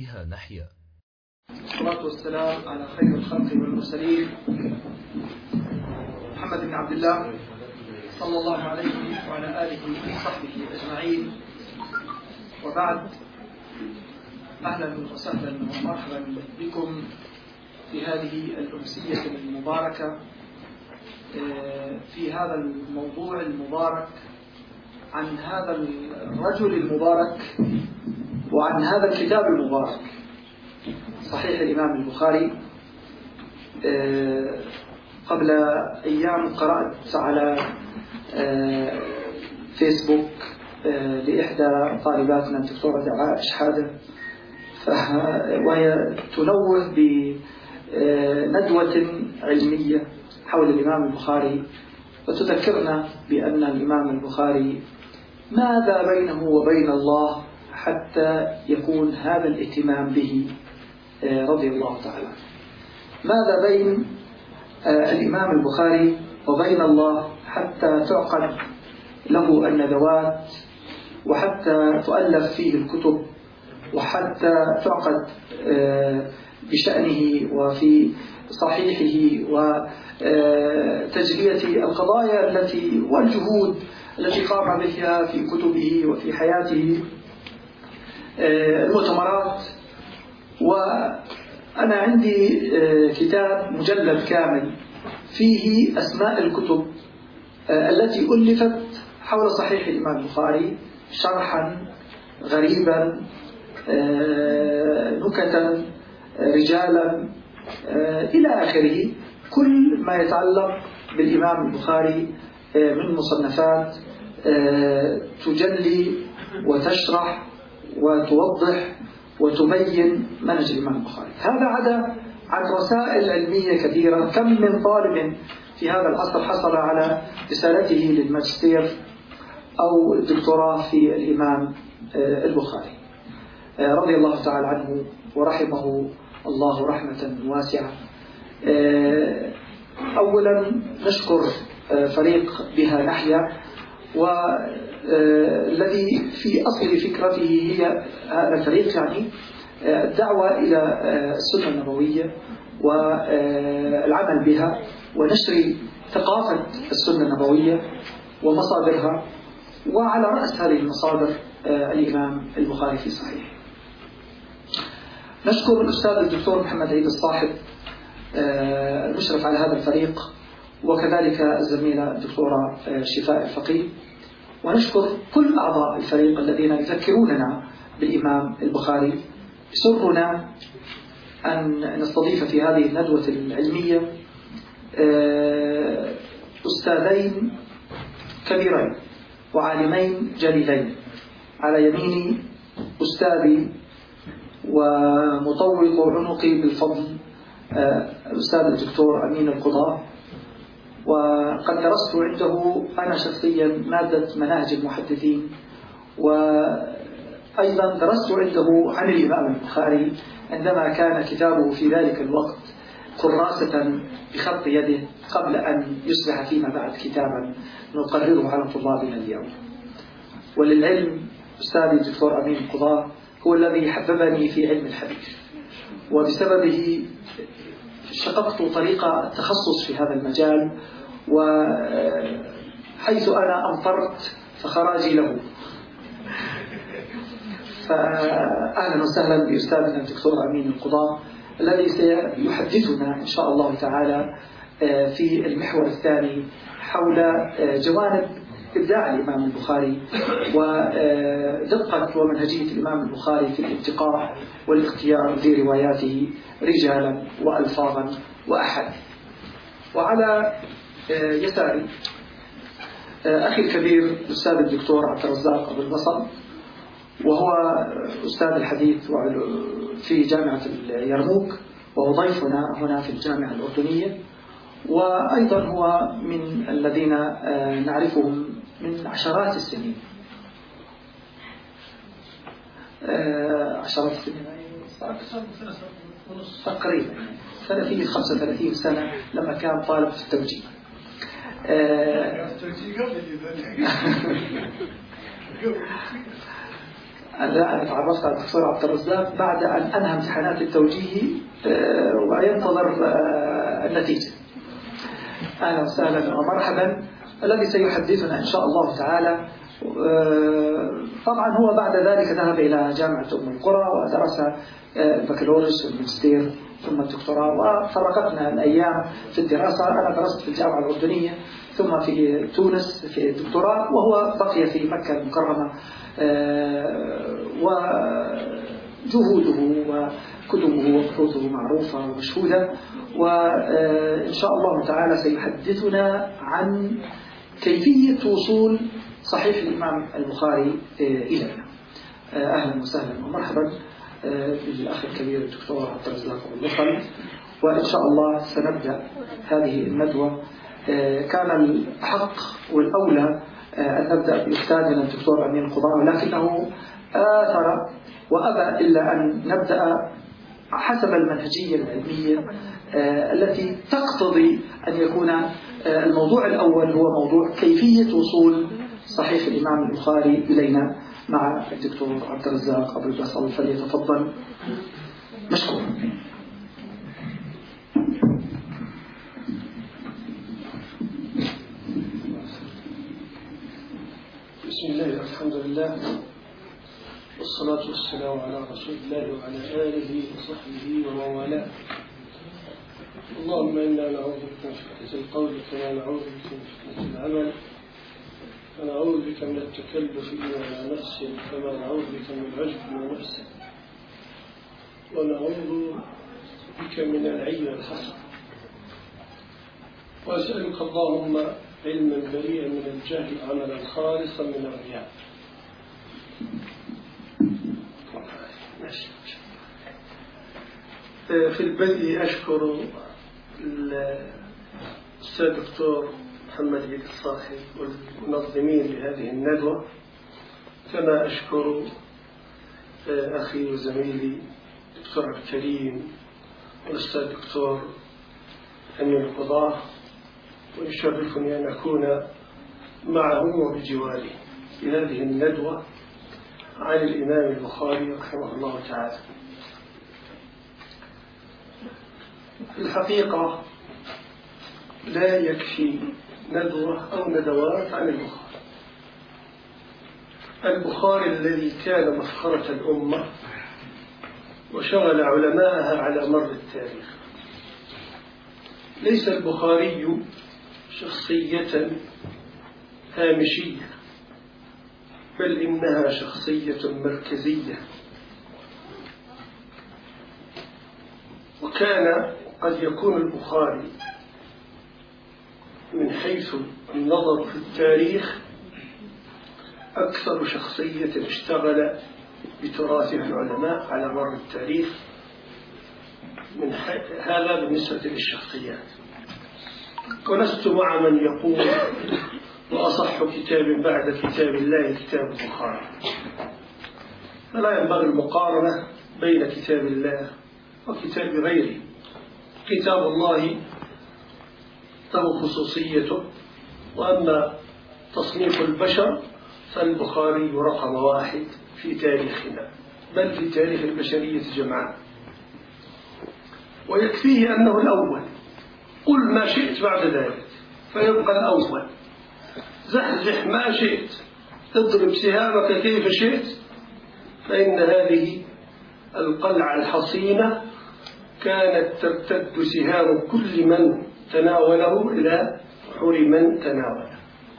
بها نحيا. والصلاة والسلام على خير الخلق والمرسلين محمد بن عبد الله صلى الله عليه وعلى آله وصحبه أجمعين، وبعد. أهلا وسهلا ومرحبا بكم في هذه الأمسية المباركة في هذا الموضوع المبارك عن هذا الرجل المبارك وعن هذا الكتاب المبارك صحيح الإمام البخاري. قبل أيام قرأت على فيسبوك لإحدى طالباتنا الدكتورة دعاء شحادة، وهي تنوه بندوة علمية حول الإمام البخاري، وتذكرنا بأن الإمام البخاري ماذا بينه وبين الله حتى يكون هذا الاهتمام به رضي الله تعالى. ماذا بين الإمام البخاري وبين الله حتى تعقد له الندوات، وحتى تؤلف فيه الكتب، وحتى تعقد بشأنه وفي صحيحه وتجلية القضايا التي والجهود التي قام بها في كتبه وفي حياته، المؤتمرات. وأنا عندي كتاب مجلد كامل فيه أسماء الكتب التي ألفت حول صحيح الإمام البخاري، شرحا غريبا، نكتا، رجالا، إلى آخره. كل ما يتعلق بالإمام البخاري من مصنفات تجلي وتشرح وتوضح وتبين منهج الإمام البخاري. هذا عدا عن رسائل علمية كثيرة. كم من طالب في هذا العصر حصل على رسالته للماجستير أو الدكتوراه في الإمام البخاري رضي الله تعالى عنه ورحمه الله رحمة واسعة. أولا نشكر فريق بها نحيا، والذي في أصل فكرته هي هذا الفريق يعني الدعوة إلى السنة النبوية والعمل بها ونشر ثقافة السنة النبوية ومصادرها، وعلى رأس هذه المصادر الإمام البخاري في صحيح. نشكر الأستاذ الدكتور محمد عيد الصاحب المشرف على هذا الفريق، وكذلك الزميلة الدكتورة شفاء الفقيه، ونشكر كل أعضاء الفريق الذين يذكروننا بالإمام البخاري. يسرنا أن نستضيف في هذه الندوة العلمية أستاذين كبيرين وعالمين جليلين. على يميني أستاذي ومطوق عنقي بالفضل الأستاذ الدكتور أمين القضاة، وقد درست عنده أنا شخصيا مادة مناهج المحدثين، وأيضا درست عنده عن الإمام البخاري عندما كان كتابه في ذلك الوقت كراسة بخط يده قبل أن يصبح فيما بعد كتابا نقرره على طلابنا اليوم. وللعلم أستاذي الدكتور أمين القضاة هو الذي حببني في علم الحديث، وبسببه شققت طريق التخصص في هذا المجال، وحيث أنا أمطرت فخراجي له. فأهلا وسهلا بأستاذنا الدكتور أمين القضاة الذي سيحدثنا إن شاء الله تعالى في المحور الثاني حول جوانب إبداع الإمام البخاري ودقة ومنهجية الإمام البخاري في الانتقاء والاختيار لرواياته رجالا وألفاظا وأحاديث. وعلى يساري أخي الكبير الأستاذ الدكتور عبد الرزاق أبو البصر، وهو أستاذ الحديث في جامعة اليرموك، وهو ضيفنا هنا في الجامعة الأردنية، وأيضا هو من الذين نعرفهم من عشرات السنين، عشرات السنين تقريبا 35 سنة لما كان طالب في التوجيه. أنا تعرفت على الدكتور عبد الرزاق بعد أن أنهى امتحانات التوجيهي وينتظر النتيجة. أهلا وسهلا ومرحبا. الذي سيحدثنا إن شاء الله تعالى طبعا هو بعد ذلك ذهب إلى جامعة أم القرى ودرس البكالوريوس والماجستير ثم الدكتوراه، وفرقتنا الأيام في الدراسة. أنا درست في الجامعة الأردنية ثم في تونس في الدكتوراه، وهو بقي في مكة المكرمة، وجهوده وكتبه وبحوثه معروفة ومشهودة، وإن شاء الله تعالى سيحدثنا عن كيفية وصول صحيح الإمام البخاري إلينا. أهلا وسهلا ومرحبا بالأخ الكبير الدكتور عبد الرزاق واللطل. وإن شاء الله سنبدأ هذه الندوة. كان الحق والأولى أن نبدأ بأستاذنا الدكتور أمين القضاء، ولكنه آثر وأبى إلا أن نبدأ حسب المنهجية العلمية التي تقتضي أن يكون الموضوع الأول هو موضوع كيفية وصول صحيح الإمام البخاري إلينا مع الدكتور عبد الرزاق أبو البصل. فليتفضل مشكور. بسم الله والحمد لله والصلاة والسلام على رسول الله وعلى آله وصحبه ومن والاه. اللهم إنا نعوذ بك من فتنة القول كما نعوذ بك من فتنة العمل، ونعوذ بك من التكلف على نفسك كما نعوذ بك من العجب على نفسك، ونعوذ بك من العي والحسد. وأسألك اللهم علما بريئا من الجهل، عملا خالصا من الرياء. في البدء أشكر الأستاذ الدكتور محمد عيد الصاحب والمنظمين لهذه الندوة، كما أشكر أخي وزميلي الدكتور عبد الكريم والأستاذ الدكتور أمين القضاة، ويشرفني أن أكون معه وبجواره في هذه الندوة عن الإمام البخاري رحمه الله تعالى. في الحقيقة لا يكفي ندوة أو ندوات عن البخاري. البخاري الذي كان مفخرة الأمة وشغل علماءها على مر التاريخ. ليس البخاري شخصية هامشية، بل إنها شخصية مركزية. وكان قد يكون البخاري من حيث النظر في التاريخ أكثر شخصية اشتغل بتراثها العلماء على مر التاريخ. من هذا بالنسبة للشخصيات. ولست مع من يقول وأصح كتاب بعد كتاب الله كتاب البخاري. فلا ينبغي المقارنة بين كتاب الله وكتاب غيره. كتاب الله له خصوصيته، وأما تصنيف البشر فالبخاري رقم واحد في تاريخنا، بل في تاريخ البشرية جمعاء. ويكفيه أنه الأول. قل ما شئت بعد ذلك فيبقى الأول. زحزح ما شئت، اضرب سهامك كيف شئت، فإن هذه القلعة الحصينة كانت ترتد سهام كل من تناوله إلى حور من تناوله.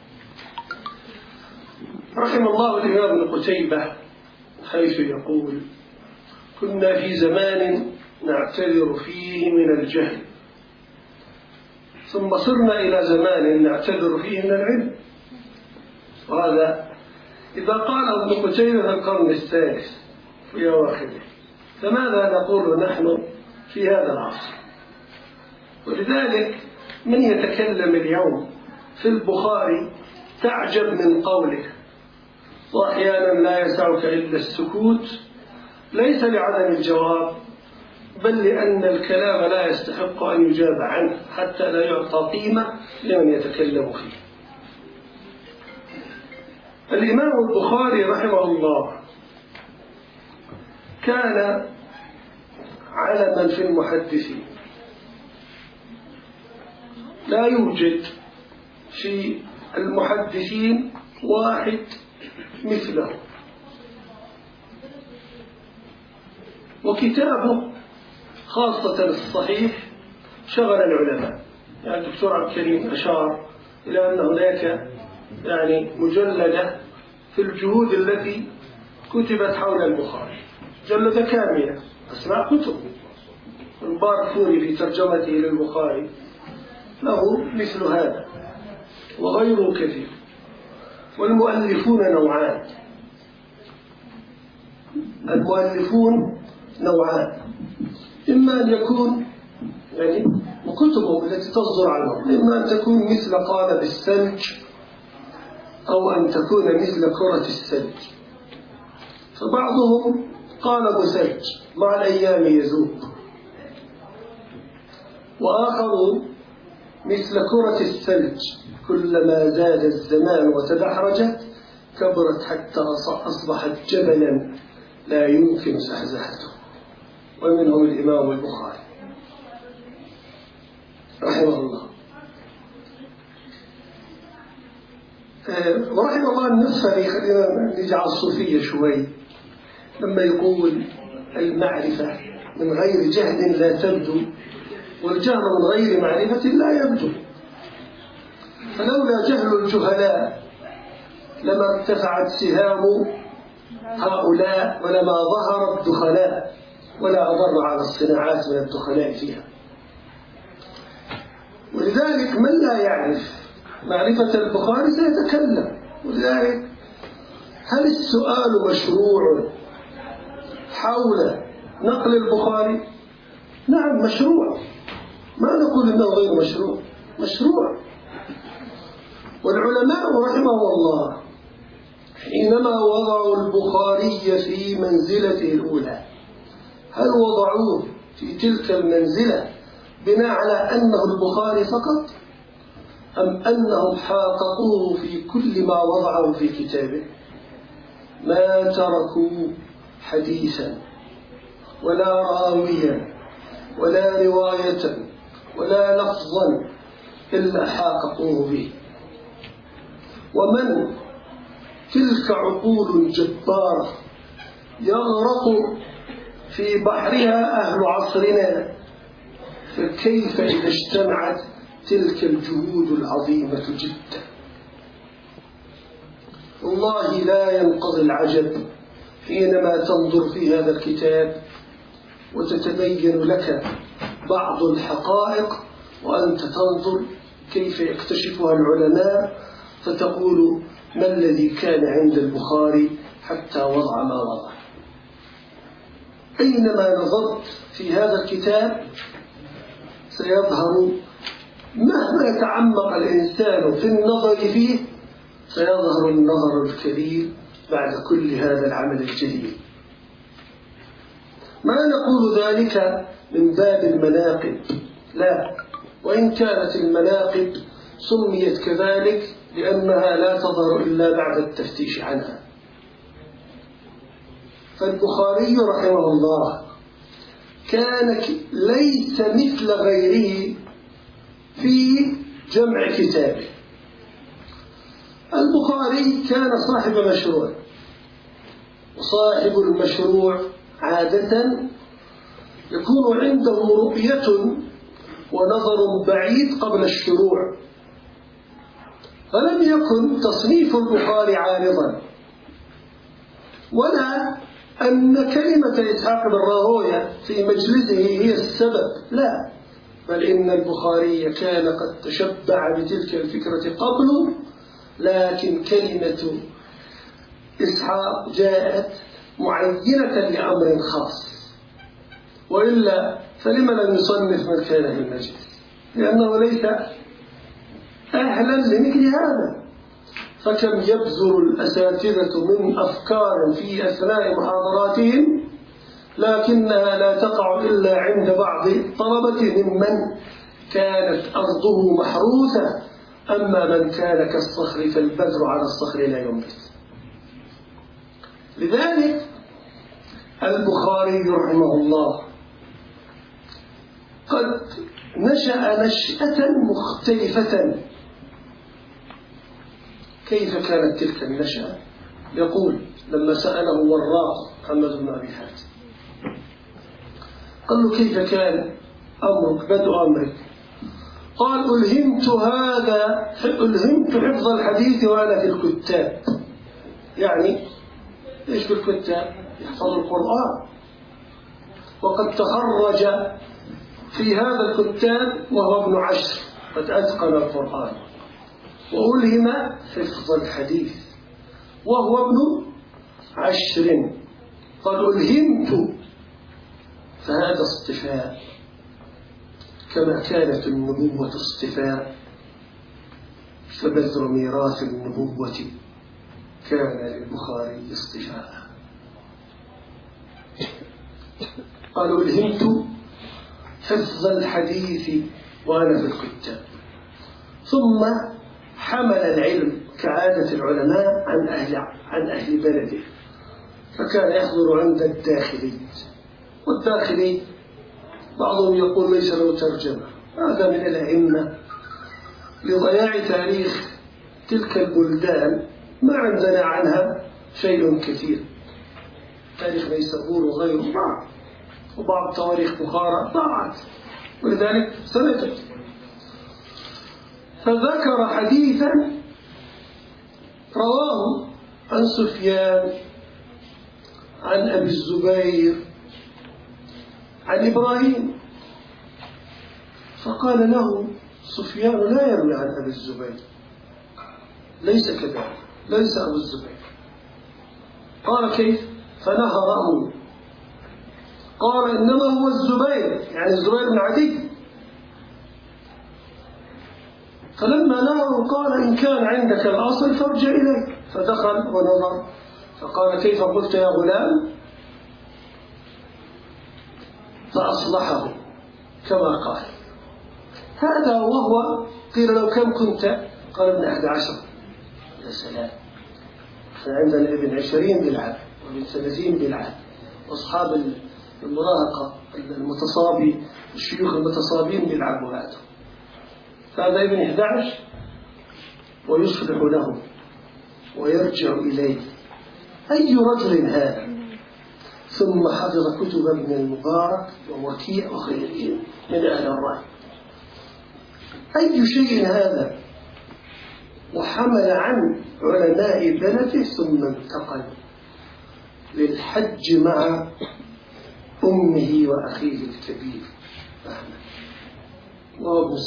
رحم الله الإمام ابن قتيبة حيث يقول: كنا في زمان نعتذر فيه من الجهل، ثم صرنا إلى زمان نعتذر فيه من العلم. وهذا إذا قاله ابن قتيبة في القرن الثالث في أواخره، فماذا نقول نحن في هذا العصر؟ ولذلك من يتكلم اليوم في البخاري تعجب من قوله، وأحيانا لا يسعك إلا السكوت، ليس لعدم الجواب، بل لأن الكلام لا يستحق أن يجاب عنه حتى لا يعطى قيمة لمن يتكلم فيه. الإمام البخاري رحمه الله كان علما في المحدثين، لا يوجد في المحدثين واحد مثله، وكتابه خاصة الصحيح شغل العلماء. يعني الدكتور عبد الكريم أشار إلى أن هناك مجلدة في الجهود التي كتبت حول البخاري، مجلدة كاملة أسماء كتب. البارفوري في ترجمته للبخاري له مثل هذا وغيره كثير. والمؤلفون نوعان، المؤلفون نوعان، إما أن يكون وكتبهم التي تصدر عنهم إما أن تكون مثل قالب الثلج أو أن تكون مثل كرة الثلج، فبعضهم قالب ثلج مع الأيام يذوب، وآخرون مثل كرة الثلج كلما زاد الزمان وتدحرجت كبرت حتى أصبحت جبلا لا يمكن زحزحته، ومنهم الإمام البخاري رحمه الله. ورحمه الله النفسي. خلينا نجعل الصوفية شوي لما يقول المعرفة من غير جهل لا تبدو، والجهل من غير معرفة لا يبدو. فلولا جهل الجهلاء لما ارتفعت سهام هؤلاء ولما ظهر الدخلاء، ولا أضر على الصناعات من الدخلاء فيها. ولذلك من لا يعرف معرفة البخاري سيتكلم. ولذلك هل السؤال مشروع حول نقل البخاري؟ نعم مشروع، ما نقول إنه غير مشروع، مشروع. والعلماء رحمه الله حينما وضعوا البخاري في منزلته الأولى، هل وضعوه في تلك المنزلة بناء على أنه البخاري فقط، أم أنهم حققوه في كل ما وضعه في كتابه؟ ما تركوا حديثا ولا راويا ولا رواية ولا لفظا إلا حققوه به. ومن تلك عقول جبارة يغرق في بحرها أهل عصرنا، فكيف إذا اجتمعت تلك الجهود العظيمة جدا؟ والله لا ينقضي العجب حينما تنظر في هذا الكتاب وتتبين لك بعض الحقائق وأنت تنظر كيف يكتشفها العلماء، فتقول ما الذي كان عند البخاري حتى وضع ما وضع. أينما نظرت في هذا الكتاب سيظهر، مهما تعمق الإنسان في النظر فيه سيظهر النظر الكبير بعد كل هذا العمل الجليل. ما نقول ذلك من باب المناقب، لا، وإن كانت المناقب سميت كذلك لأنها لا تظهر إلا بعد التفتيش عنها. فالبخاري رحمه الله كان ليس مثل غيره في جمع كتابه. البخاري كان صاحب مشروع، وصاحب المشروع عادة يكون عنده رؤية ونظر بعيد قبل الشروع، فلم يكن تصنيف البخاري عارضا، ولا أن كلمة إسحاق بن راهويه في مجلسه هي السبب، لا، بل إن البخاري كان قد تشبع بتلك الفكرة قبله، لكن كلمة إسحاق جاءت معينة لأمر خاص، وإلا فلما لم يصنف من كان في المجلس؟ لأنه ليس أهلا لمثل هذا. فكم يبذل الأساتذة من أفكار في أثناء محاضراتهم لكنها لا تقع إلا عند بعض الطلبة ممن كانت أرضه محروسة، أما من كان كالصخر فالبذر على الصخر لا ينبت. لذلك البخاري رحمه الله قد نشأ نشأة مختلفة. كيف كانت تلك النشأة؟ يقول لما سأله وراق محمد بن أبي حاتم قال له كيف كان أمرك بدء أمرك؟ قال ألهمت حفظ الحديث وأنا في الكتاب. يعني إيش في الكتاب؟ يحفظ القرآن، وقد تخرج في هذا الكتاب وهو ابن 10 قد أتقن القرآن، وألهم حفظ الحديث وهو ابن 10. قد ألهمت، فهذا اصطفاء كما كانت النبوة اصطفاء، فبذر ميراث النبوة كان للبخاري اصطفاء. قال ألهمت حفظ الحديث وأنا في الكتاب. ثم حمل العلم كعادة العلماء عن أهل بلده، فكان يحضر عند الداخلي، والداخلي بعضهم يقول ليس له ترجمة. هذا من الأئمة لضياع تاريخ تلك البلدان، ما عندنا عنها شيء كثير. تاريخ نيسابور وغيره ضاع، وبعض تواريخ بخارى ضاعت، ولذلك سنجد. فذكر حديثا رواه عن سفيان عن أبي الزبير عن إبراهيم، فقال له سفيان لا يروي عن أبي الزبير، ليس كذلك، ليس أبو الزبير. قال كيف؟ فنهره، قال إنما هو الزبير، يعني الزبير بن عدي. فلما نهره قال إن كان عندك الأصل فارجع إليه. فدخل ونظر فقال كيف قلت يا غلام؟ فأصلحه كما قال. هذا وهو قيل لو كم كنت؟ قال ابن 11. يا سلام، احنا عندنا ابن 20 بيلعب وابن 30 بيلعب، واصحاب المراهقه المتصابي الشيوخ المتصابين بيلعبوا هذا ابن 11 ويصلح له ويرجع اليه. اي رجل هذا؟ ثم حفظ كتب ابن المبارك ووكيع وغيرهم من اهل الراي. اي شيء هذا؟ وحمل عن علماء بلده ثم انتقل للحج مع أمه وأخيه الكبير أحمد، وهو ابن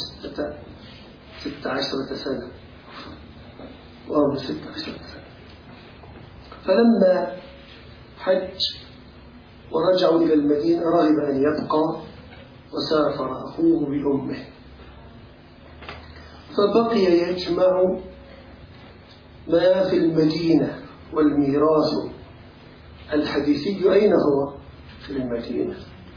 16 سنة، فلما حج ورجعوا إلى المدينة رغب أن يبقى، وسافر أخوه بأمه، فبقي يجمع ما في المدينة. والميراث الحديثي أين هو؟ في المدينة.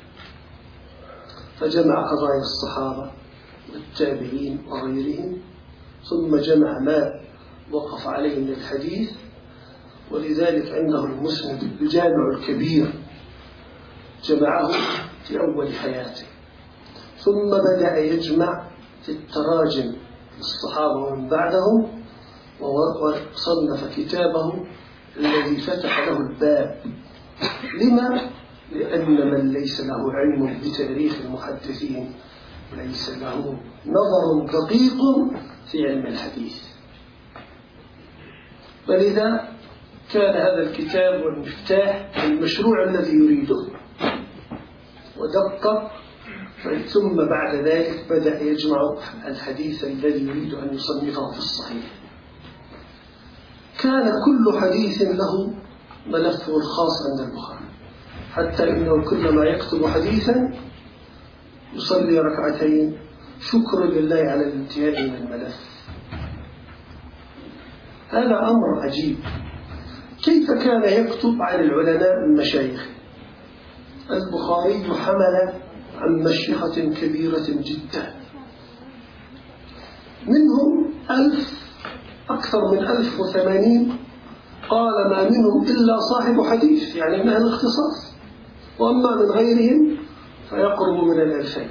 فجمع قضايا الصحابة والتابعين وغيرهم، ثم جمع ما وقف عليه من الحديث، ولذلك عنده المسند الجامع الكبير جمعه في أول حياته. ثم بدأ يجمع في التراجم الصحابة ومن بعدهم، وصنف كتابه الذي فتح له الباب. لما؟ لأن من ليس له علم بتاريخ المحدثين ليس له نظر دقيق في علم الحديث. فلذا كان هذا الكتاب والمفتاح المشروع الذي يريده، ودقق. ثم بعد ذلك بدأ يجمع الحديث الذي يريد أن يصنفه في الصحيح. كان كل حديث له ملفه الخاص عند البخاري، حتى إنه كلما يكتب حديثا يصلي ركعتين شكرا لله على الانتهاء من الملف. هذا أمر عجيب. كيف كان يكتب عن العلماء المشايخ؟ البخاري حمل عن مشيخة كبيرة جدا، منهم أكثر من 1080 قال ما منهم إلا صاحب حديث، يعني من أهل الاختصاص. وأما من غيرهم فيقرب من 2000.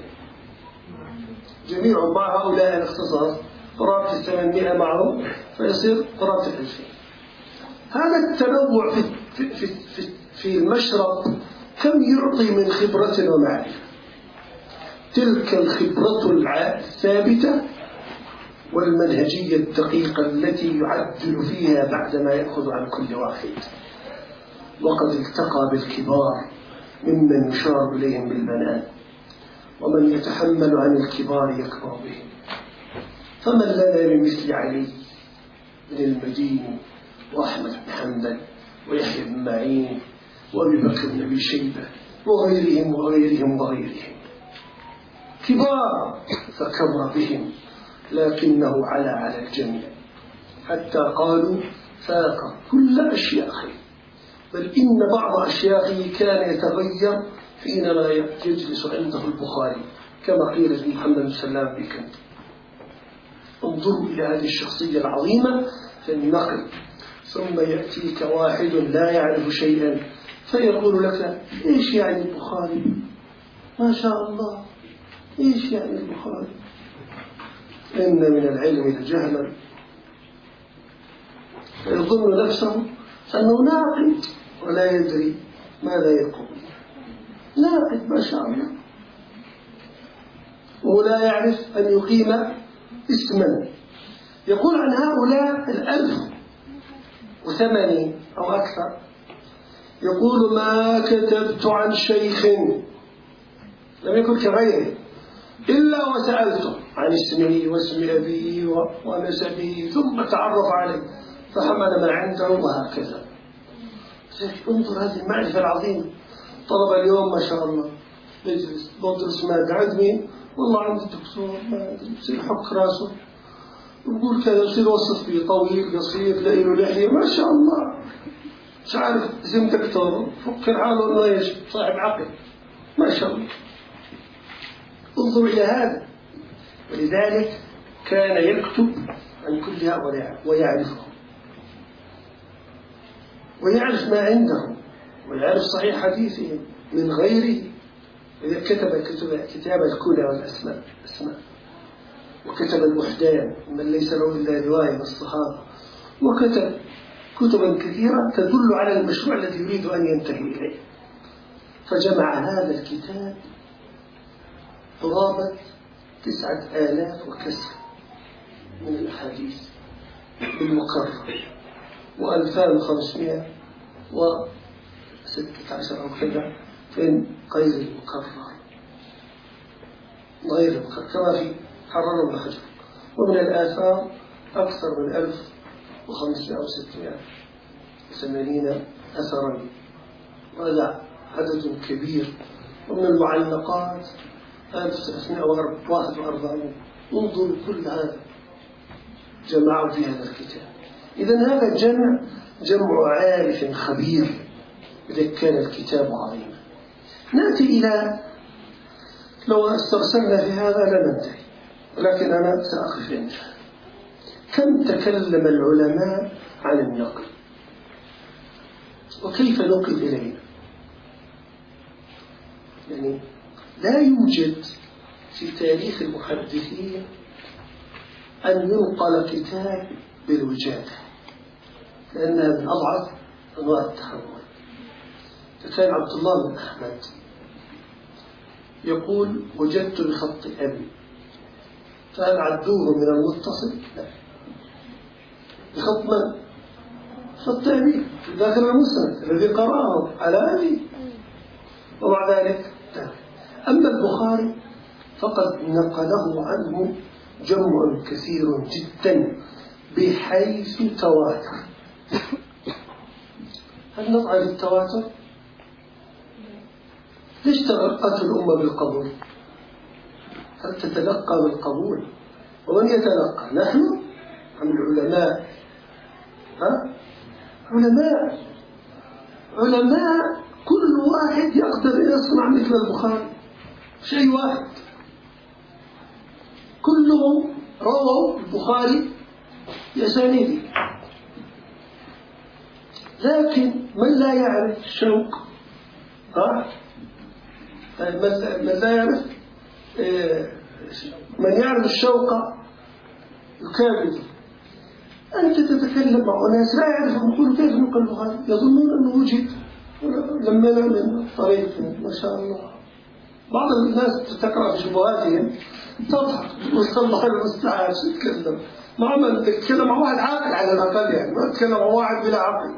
جميع مع هؤلاء الاختصاص قرابة 800 معهم فيصير قرابة 2000. هذا التنوع في المشرب كم يعطي من خبرة ومعرفة. تلك الخبرة الثابتة والمنهجية الدقيقة التي يعدل فيها بعدما يأخذ عن كل واحد. وقد التقى بالكبار ممن يشار إليهم بالبنان، ومن يتحمل عن الكبار يكبر بهم. فمن لنا بمثل علي بن المديني وأحمد بن حنبل ويحيى بن معين وأبي بكر بن أبي شيبة وغيرهم وغيرهم وغيرهم، كبار فكبر بهم، لكنه على الجميع حتى قالوا فاق كل أشياخه. بل إن بعض أشياخه كان يتغير حينما يجلس عنده البخاري، كما قيل لمحمد بن سلام بكند. انظروا إلى هذه الشخصية العظيمة في النقل. ثم يأتيك واحد لا يعرف شيئا فيقول لك إيش يعني البخاري؟ ما شاء الله، إيش يعني البخاري؟ إن من العلم لجهلا، فيظن نفسه أنه ناقد ولا يدري ماذا يقول. ناقد ما شاء الله، ولا يعرف أن يقيم اسما. يقول عن هؤلاء 1080 أو أكثر، يقول ما كتبت عن شيخ لم يكن كغيره إلا وسألته عن اسمه واسم أبيه ونسبه ثم تعرف عليه فحمل ما عنده وهكذا. انظر هذه المعرفة العظيمة. طلب اليوم ما شاء الله يجلس بدرس مادة عند مين؟ والله عند الدكتور، ما أدري، يصير يحك راسه ويقول كذا، يصير وصف فيه طويل قصير له لحية ما شاء الله، مش عارف اسم دكتور، فكر حاله انه ايش؟ صاحب عقل ما شاء الله. انظر إلى هذا. ولذلك كان يكتب عن كل هؤلاء ويعرفهم ويعرف ما عندهم ويعرف صحيح حديثهم من غيره. إذا كتب كتاب الكنى والأسماء وكتب الوحدان من ليس له إلا رواية من الصحابة، وكتب كتبا كثيرة تدل على المشروع الذي يريد أن ينتهي إليه. فجمع هذا الكتاب قرابة 9000 وكسر من الأحاديث بالمكرر، و2516 أو كذا في غير المكرر كما في حرر بن حجر. ومن الآثار أكثر من 1500 أو 680 أثرا، وهذا عدد كبير. ومن المعلقات 1941. انظروا كل هذا جمعوا في هذا الكتاب. إذن هذا جمع عارف خبير إذا كان الكتاب عظيما. نأتي إلى، لو استرسلنا في هذا لننتهي، ولكن أنا سأقف عندها. كم تكلم العلماء عن النقل وكيف نقل إلينا؟ يعني لا يوجد في تاريخ المحدثين أن ينقل كتاب بالوجادة، لأنها من أضعف أنواع التحمل. فكان عبد الله بن أحمد يقول وجدت بخط أبي، فهل عدوه من المتصل؟ لا. بخط من؟ خط أبي في داخل المسند الذي قرأه على أبي، ومع ذلك لا. أما البخاري فقد نقله عنه جمع كثير جدا بحيث تواتر. هل نطعن التواتر؟ ليش تلقت الأمة بالقبول؟ هل تتلقى بالقبول؟ ومن يتلقى؟ نحن أم العلماء؟ علماء كل واحد يقدر أن يصنع مثل البخاري، شيء واحد، كلهم رووا البخاري بأسانيده. لكن من لا يعرف الشوق من لا يعرف من يعرف الشوق يكابد. أنت تتكلم مع ناس لا يعرفون، يقولوا كيف نقل البخاري، يظنون أنه وجد لما من طريق ما شاء الله. بعض الناس تقرأ في شبهاتهم تضحك وتقول الله المستعان شو تتكلم مع من تتكلم مع واحد عاقل على الأقل، يعني ما تتكلم مع واحد بلا عقل.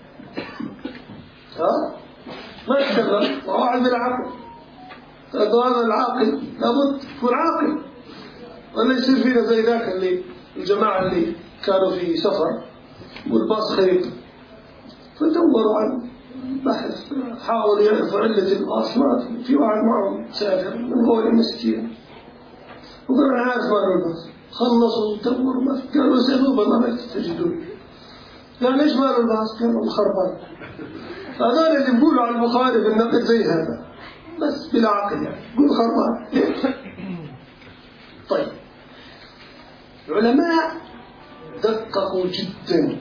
ما تتكلم مع واحد بلا عقل. هذا العاقل لابد يكون عاقل، ولا يصير فينا زي ذاك اللي الجماعة اللي كانوا في سفر والباص خرب، فدوروا عن بحث حاولوا يعرفوا علة الباص، ما في واحد معهم سافر من غير مسكين وقال أنا عارف ماله الباص، خلصوا ودوروا ما قالوا سألوه بالله ما تجدون. قال ليش ماله الباص؟ قالوا خربان. هذول اللي بيقولوا على البخاري بالنقد زي هذا بس بلا عقل، يعني يقول خربان. طيب العلماء دققوا جدا.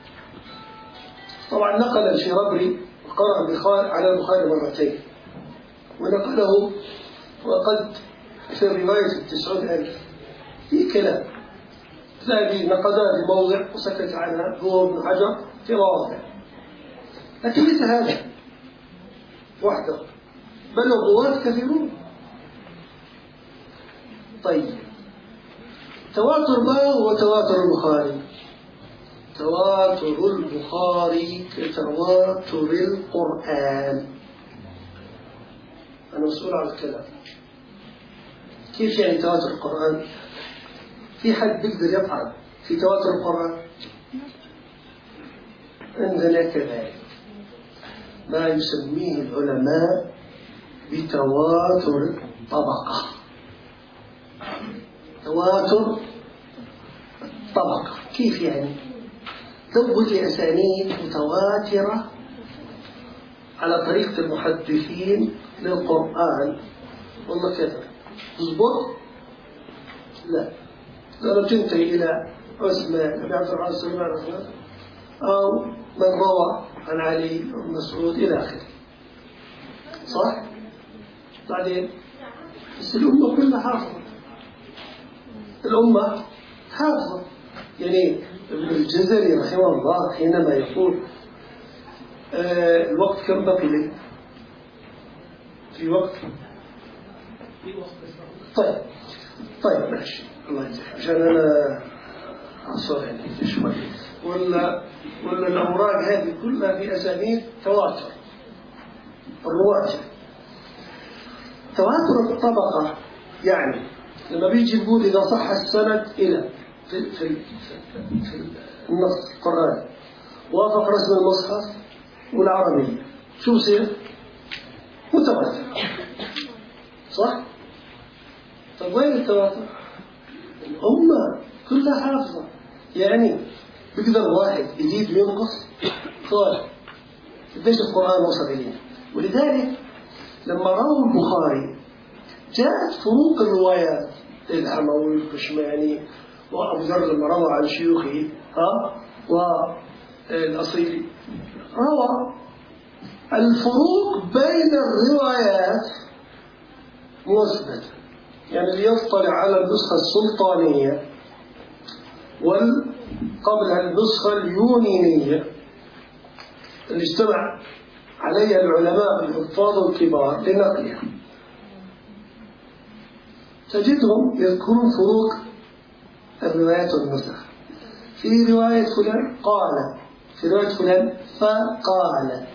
طبعا نقل الشيربري وقرأ على البخاري مرتين ونقله، وقد في رواية 90,000 في كلام تلاقي نقدها في موضع وسكت عنها هو ابن حجر في مواضع، لكن ليس هذا وحده بل الرواة كثيرون. طيب تواتر ما هو تواتر البخاري؟ تواتر البخاري كتواتر القرآن. أنا مسؤول عن الكلام. كيف يعني تواتر القرآن؟ في حد بيقدر يفعل في تواتر القرآن؟ عندنا كذلك ما يسميه العلماء بتواتر الطبقة. تواتر الطبقة كيف يعني؟ ثبت أسانيد متواترة على طريقة المحدثين للقرآن. والله كذا تضبط؟ لا، لو تنتهي إلى عثمان بن عبد العزيز أو من روى عن علي بن مسعود إلى آخره، صح؟ بعدين بس الأمة كلها حافظة، الأمة حافظة. يعني ابن الجزري رحمه الله حينما يقول الوقت كم بقي لي؟ في وقت؟ طيب ماشي، الله يجزيك، عشان أنا أعصر يعني شوي. ولا الأوراق هذه كلها في أسانيد تواتر الرواة. تواتر الطبقة يعني لما بيجي يقول إذا صح السند إلى في النص القرآني وافق رسم المصحف والعربية، شو يصير؟ متواتر، صح؟ طيب وين التواتر؟ الأمة كلها حافظة، يعني بيقدر واحد يزيد وينقص؟ طيب قديش القرآن وصل إليه؟ ولذلك لما روى البخاري جاءت فروق الروايات، الحموي والكشماني وأبو ذر لما روى عن شيوخه والأصيلي روى الفروق بين الروايات مثبتة. يعني اللي يطلع على النسخة السلطانية قبل النسخة اليونانية اللي اجتمع عليها العلماء الحفاظ الكبار لنقلها، تجدهم يذكرون فروق الروايات والنسخ. في رواية فلان قال، في رواية فلان فقال،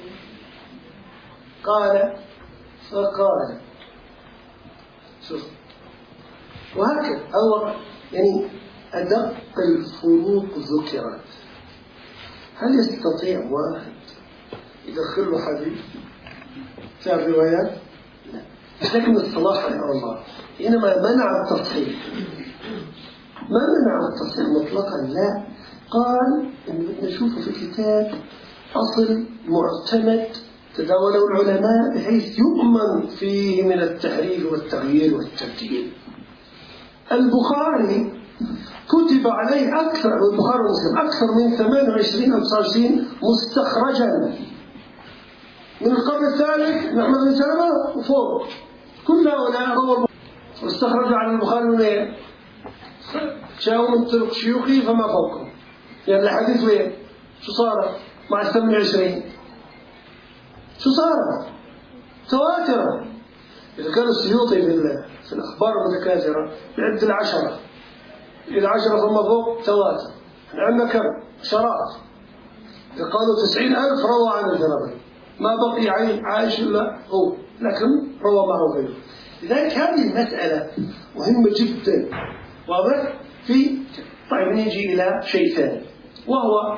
قال فقال، شوف، وهكذا. أو يعني أدق الفروق ذكرت. هل يستطيع واحد يدخل له حديث في الروايات؟ لا. لكن الصلاح يا الله إنما منع التصحيح، ما منع التصحيح مطلقا، لا، قال إن نشوفه في الكتاب أصل معتمد تداوله العلماء بحيث يؤمن فيه من التحريف والتغيير والتبديل. البخاري كتب عليه أكثر، البخاري ومسلم أكثر من 28 أو 29 مستخرجا من القرن الثالث محمد بن سلمة وفوق كل هؤلاء رووا واستخرجوا عن البخاري من ايه؟ جاءوا من طرق شيوخه فما فوقهم. يعني الحديث وين؟ شو صار مع 28؟ شو صار؟ تواتر. إذا كان السيوطي في الأخبار المتكاثرة يعد ال10، ال10 فما فوق تواتر. احنا عندنا كم؟ عشرات. إذا قالوا 90,000 روى عن الجربي، ما بقي عايش إلا هو، لكن روى معه غيره. لذلك هذه المسألة مهمة جدا. واضح؟ طيب نيجي إلى شيء ثاني، وهو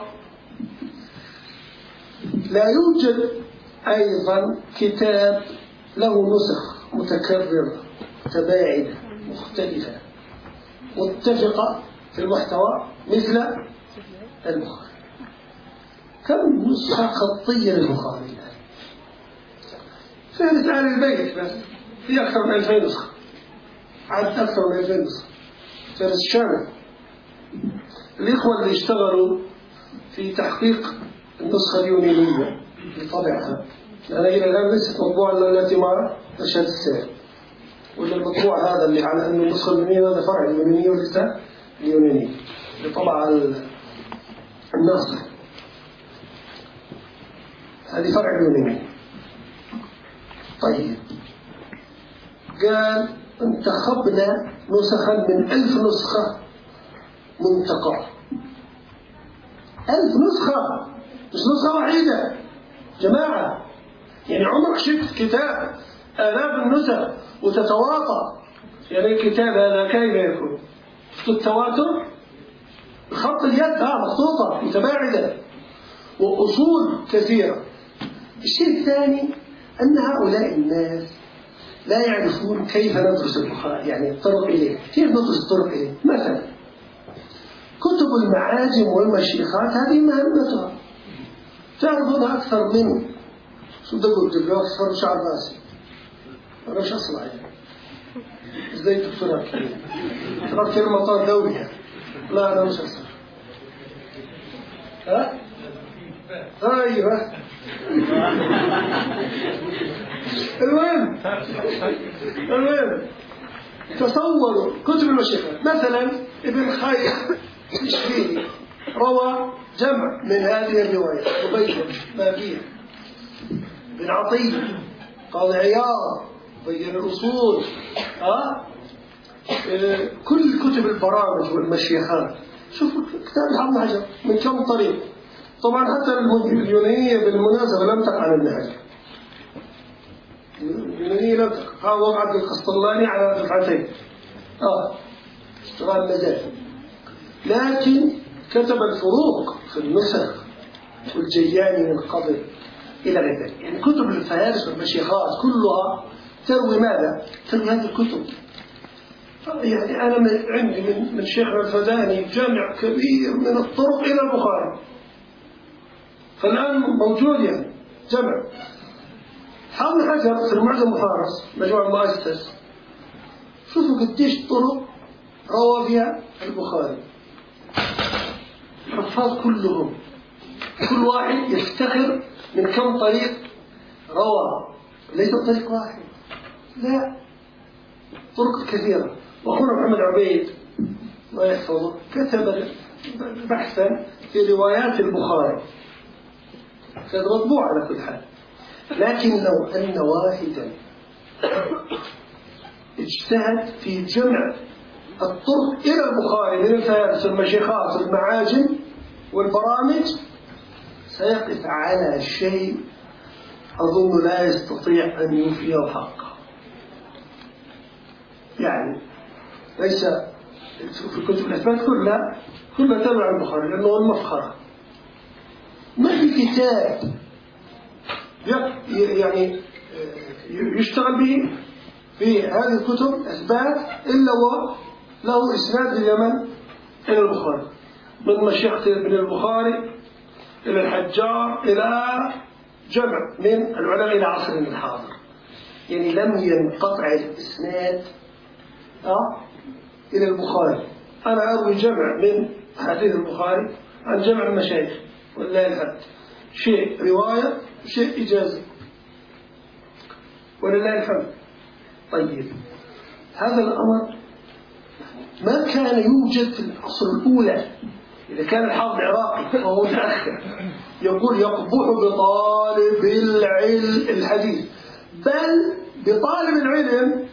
لا يوجد أيضا كتاب له نسخ متكررة متباعدة مختلفة متفقة في المحتوى مثل البخاري. كم نسخة خطية للبخاري الآن؟ فهمت آل البيت بس في أكثر من 2000 نسخة، عدد أكثر من 2000 نسخة. فهمت الشامل. الإخوة اللي اشتغلوا في تحقيق النسخة اليونانية لطبعها، لأن إلى الآن ليست مطبوعة إلا التي مع نشاط السير، ولا المطبوع هذا اللي على أنه النسخة اليونانية هذا فرع اليونانية وليس اليونانية لطبع الناصر، هذه فرع اليونانية. طيب قال انتخبنا نسخا من 1000 نسخة منتقى. 1000 نسخة، مش نسخة وحيدة جماعة. يعني عمرك شفت كتاب آلاف النسخ وتتواطى؟ يعني الكتاب هذا كيف يكون؟ شفت التواتر؟ خط اليد مخطوطة متباعدة وأصول كثيرة. الشيء الثاني أن هؤلاء الناس لا يعرفون كيف ندرس البخاري، يعني الطرق إليه. كيف ندرس الطرق إليه؟ مثلا كتب المعاجم والمشيخات هذه مهمتها، تعرفونها أكثر من شو بدي أقول لك أكثر شعر راسي. أنا مش أصلع يعني زي الدكتوراه كده ترى كلمة مطار دولي. لا أنا مش أصلع. ها؟ أيوه. المهم تصوروا كتب المشيخات مثلا ابن خير الإشبيلي روى جمع من هذه الرواية وبين ما فيها. بن عطية قاضي عياض بين الأصول. كل كتب البرامج والمشيخات. شوفوا كتاب الحافظ حجر من كم طريق. طبعا حتى اليونانية بالمناسبة لم تقع على النهج. اليونانية لم تقع. وقعت القسطلاني على دفعتين اشتغال مزاج، لكن كتب الفروق في النسخ والجياني من قبل إلى غير ذلك. يعني كتب الفهارس والمشيخات كلها تروي ماذا؟ تروي هذه الكتب. يعني أنا عندي من شيخنا الفداني جامع كبير من الطرق إلى البخاري، فالآن موجود يعني جمع. حافظ حجر في المعجم الفارس مجموع المؤسس، شوفوا قديش طرق روى فيها البخاري. الحفاظ كلهم كل واحد يفتخر من كم طريق روى، ليس طريق واحد، لا، طرق كثيرة. وأخونا محمد عبيد الله يحفظه كتب بحثا في روايات البخاري، كان مطبوع على كل حال. لكن لو أن واحدا اجتهد في جمع الطرق إلى البخاري من الفهارس والمشيخات والمعاجم والبرامج سيقف على شيء أظن لا يستطيع أن يوفيه حقه. يعني ليس في كتب الأثبات كلها تبع البخاري لأنه المفخرة. ما في كتاب يعني يشتغل به في هذه الكتب أثبات إلا له إسناد اليمن إلى البخاري، من مشيخة ابن البخاري إلى الحجار إلى جمع من العلماء إلى عصرنا الحاضر. يعني لم ينقطع الإسناد إلى البخاري. أنا أروي جمع من حديث البخاري عن جمع المشايخ والله الحمد، شيء رواية وشيء إجازة ولله الحمد. طيب هذا الأمر ما كان يوجد في العصر الأولى. إذا كان الحافظ العراقي فهو متأخر يقول يقبح بطالب العلم الحديث، بل بطالب العلم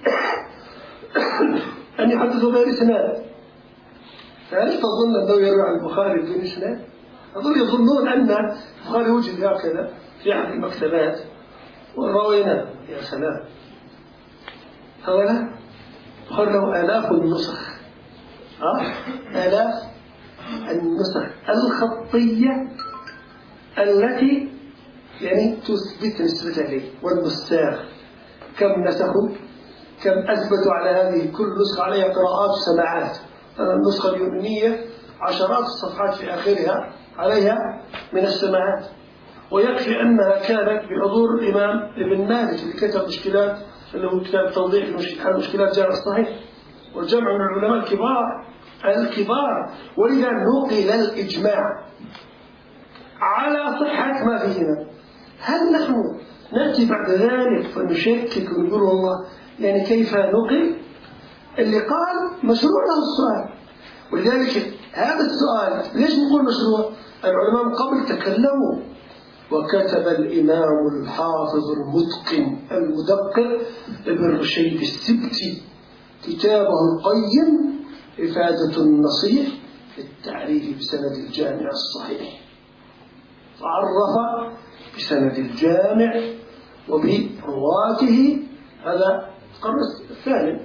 أن يحدث غير إسناد. فهل تظن أنه يروي عن البخاري بدون إسناد؟ يظنون أن البخاري يوجد هكذا في أحد المكتبات وروينا. يا سلام، هؤلاء البخاري له آلاف النسخ، آلاف النسخ الخطية التي يعني تثبت نسبة عليه، والنساخ كم نسخوا، كم أثبتوا على هذه كل نسخة عليها قراءات وسماعات. النسخة اليونانية عشرات الصفحات في آخرها عليها من السماعات، ويكفي أنها كانت بحضور الإمام ابن مالك اللي كتب مشكلات، اللي هو كتاب توضيح المشكلات جامع الصحيح، والجمع من العلماء الكبار. ولذا نقل الإجماع على صحة ما فيهما. هل نحن نأتي بعد ذلك فنشكك ونقول والله يعني كيف نقل؟ اللي قال مشروع له السؤال. ولذلك هذا السؤال ليش نقول مشروع؟ العلماء من قبل تكلموا، وكتب الإمام الحافظ المتقن المدقق ابن رشيد السبتي كتابه القيم إفادة النصيح في التعريف بسند الجامع الصحيح، فعرف بسند الجامع وبرواته. هذا القرن الثاني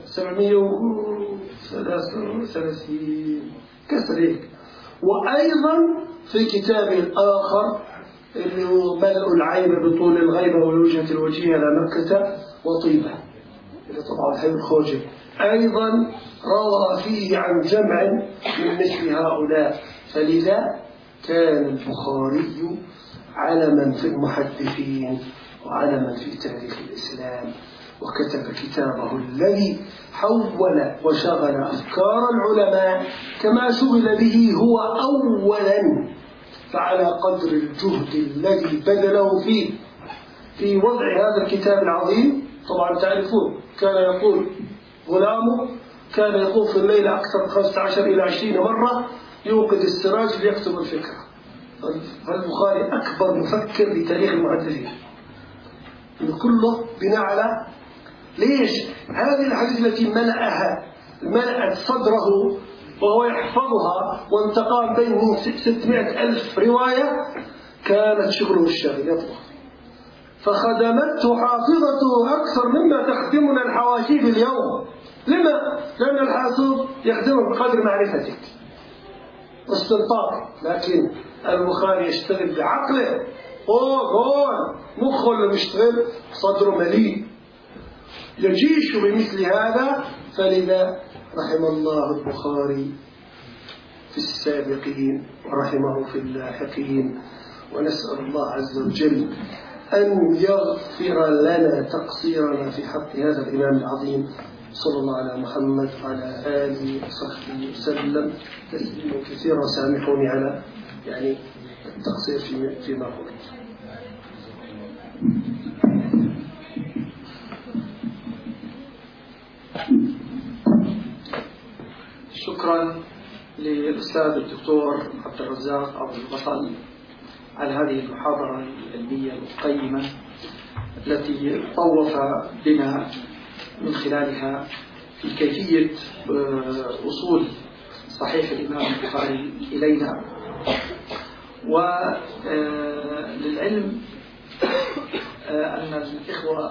733 كسر هيك. وأيضا في كتابه الآخر اللي هو ملء العين بطول الغيبة ووجهة الوجيه على مكة وطيبة، اللي طبعا حي الخوجي، أيضا روى فيه عن جمع من مثل هؤلاء. فلذا كان البخاري علما في المحدثين وعلما في تاريخ الإسلام، وكتب كتابه الذي حول وشغل أفكار العلماء كما شغل به هو أولا. فعلى قدر الجهد الذي بذله فيه في وضع هذا الكتاب العظيم، طبعا تعرفون كان يقول غلامه كان يقوم في الليل أكثر من 15 إلى 20 مرة يوقد السراج ليكتب الفكرة. فالبخاري أكبر مفكر لتاريخ المحدثين، كله بناء على ليش؟ هذه الحديث التي ملأت صدره وهو يحفظها وانتقى بين 600,000 رواية، كانت شغله الشاغل يطبخ، فخدمته حافظته أكثر مما تخدمنا الحواشي في اليوم. لما؟ لأن الحاسوب يخدمه بقدر معرفتك واستنطاق، لكن البخاري يشتغل بعقله. هون مخه اللي بيشتغل، صدره مليء يجيش بمثل هذا. فلذا رحم الله البخاري في السابقين ورحمه في اللاحقين، ونسأل الله عز وجل أن يغفر لنا تقصيرنا في حق هذا الإمام العظيم. صلى الله على محمد وعلى آله وصحبه وسلم تسليما كثيرا. سامحوني على يعني التقصير فيما قلت. شكرا للأستاذ الدكتور عبد الرزاق أبو البطل على هذه المحاضرة العلمية القيمة التي طوف بنا من خلالها في كيفية وصول صحيح الإمام البخاري إلينا. وللعلم أن الإخوة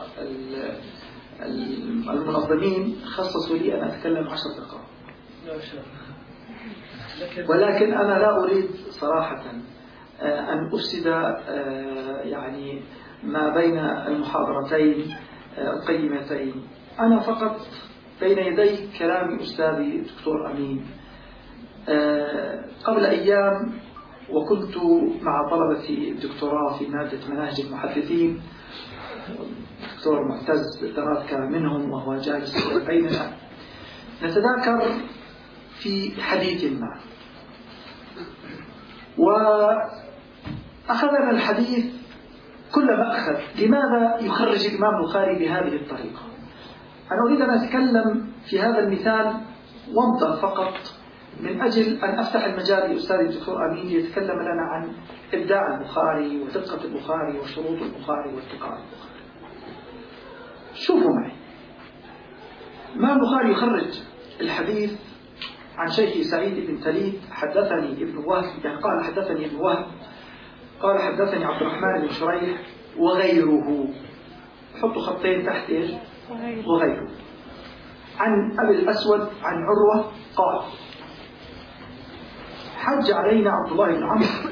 المنظمين خصصوا لي أن أتكلم 10 دقائق، ولكن أنا لا أريد صراحة أن أفسد يعني ما بين المحاضرتين القيمتين. أنا فقط بين يدي كلام أستاذي الدكتور أمين قبل أيام، وكنت مع طلبة الدكتوراه في مادة مناهج المحدثين. الدكتور معتز درات كان منهم وهو جالس بيننا، نتذاكر في حديث ما، وأخذنا الحديث كل مأخذ لماذا يخرج الإمام البخاري بهذه الطريقة. أنا أريد أن أتكلم في هذا المثال ومضة فقط من أجل أن أفتح المجال لأستاذ الدكتور أمين يتكلم لنا عن إبداع البخاري ودقة البخاري وشروط البخاري وارتقاء البخاري. شوفوا معي، الإمام البخاري يخرج الحديث عن شيخ سعيد بن تليد حدثني ابن وهب، يعني قال حدثني ابن وهب قال حدثني عبد الرحمن بن شريح وغيره، حطوا خطين تحت إيش وغيره، عن أبي الأسود عن عروة قال حج علينا عبد الله بن عمرو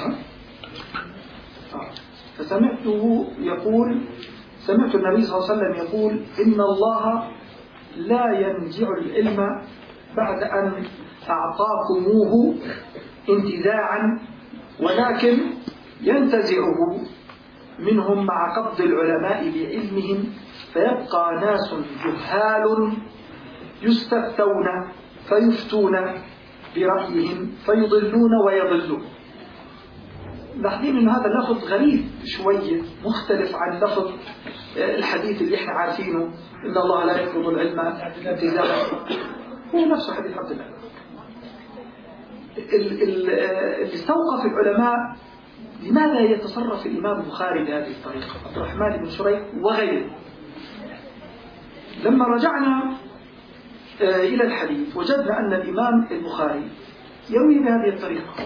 فسمعته يقول سمعت النبي صلى الله عليه وسلم يقول إن الله لا ينزع العلم بعد أن أعطاكموه انتزاعا ولكن ينتزعه منهم مع قبض العلماء بعلمهم فيبقى ناس جهال يستفتون فيفتون برأيهم فيضلون ويضلون. لاحظين أن هذا اللفظ غريب شوية، مختلف عن لفظ الحديث اللي احنا عارفينه إن الله لا يقبض العلم انتزاعا، هو نفسه حديث عبد الله. اللي استوقف العلماء لماذا يتصرف الإمام البخاري بهذه الطريقة، عبد الرحمن بن شريح وغيره. لما رجعنا إلى الحديث وجدنا أن الإمام البخاري يروي بهذه الطريقة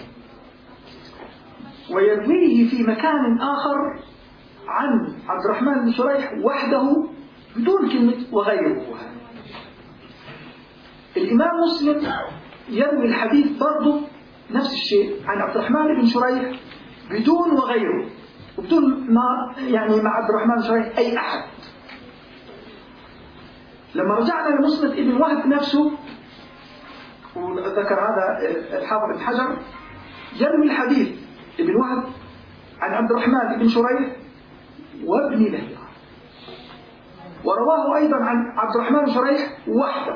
ويرويه في مكان آخر عن عبد الرحمن بن شريح وحده بدون كلمة وغيره. الإمام مسلم يروي الحديث برضه نفس الشيء عن عبد الرحمن بن شريح بدون وغيره، وبدون ما يعني مع عبد الرحمن بن شريح أي أحد. لما رجعنا لمسند ابن وهب نفسه، وذكر هذا الحافظ بن حجر، يروي الحديث ابن وهب عن عبد الرحمن بن شريح وابن لهيعة، ورواه أيضا عن عبد الرحمن بن شريح وحده.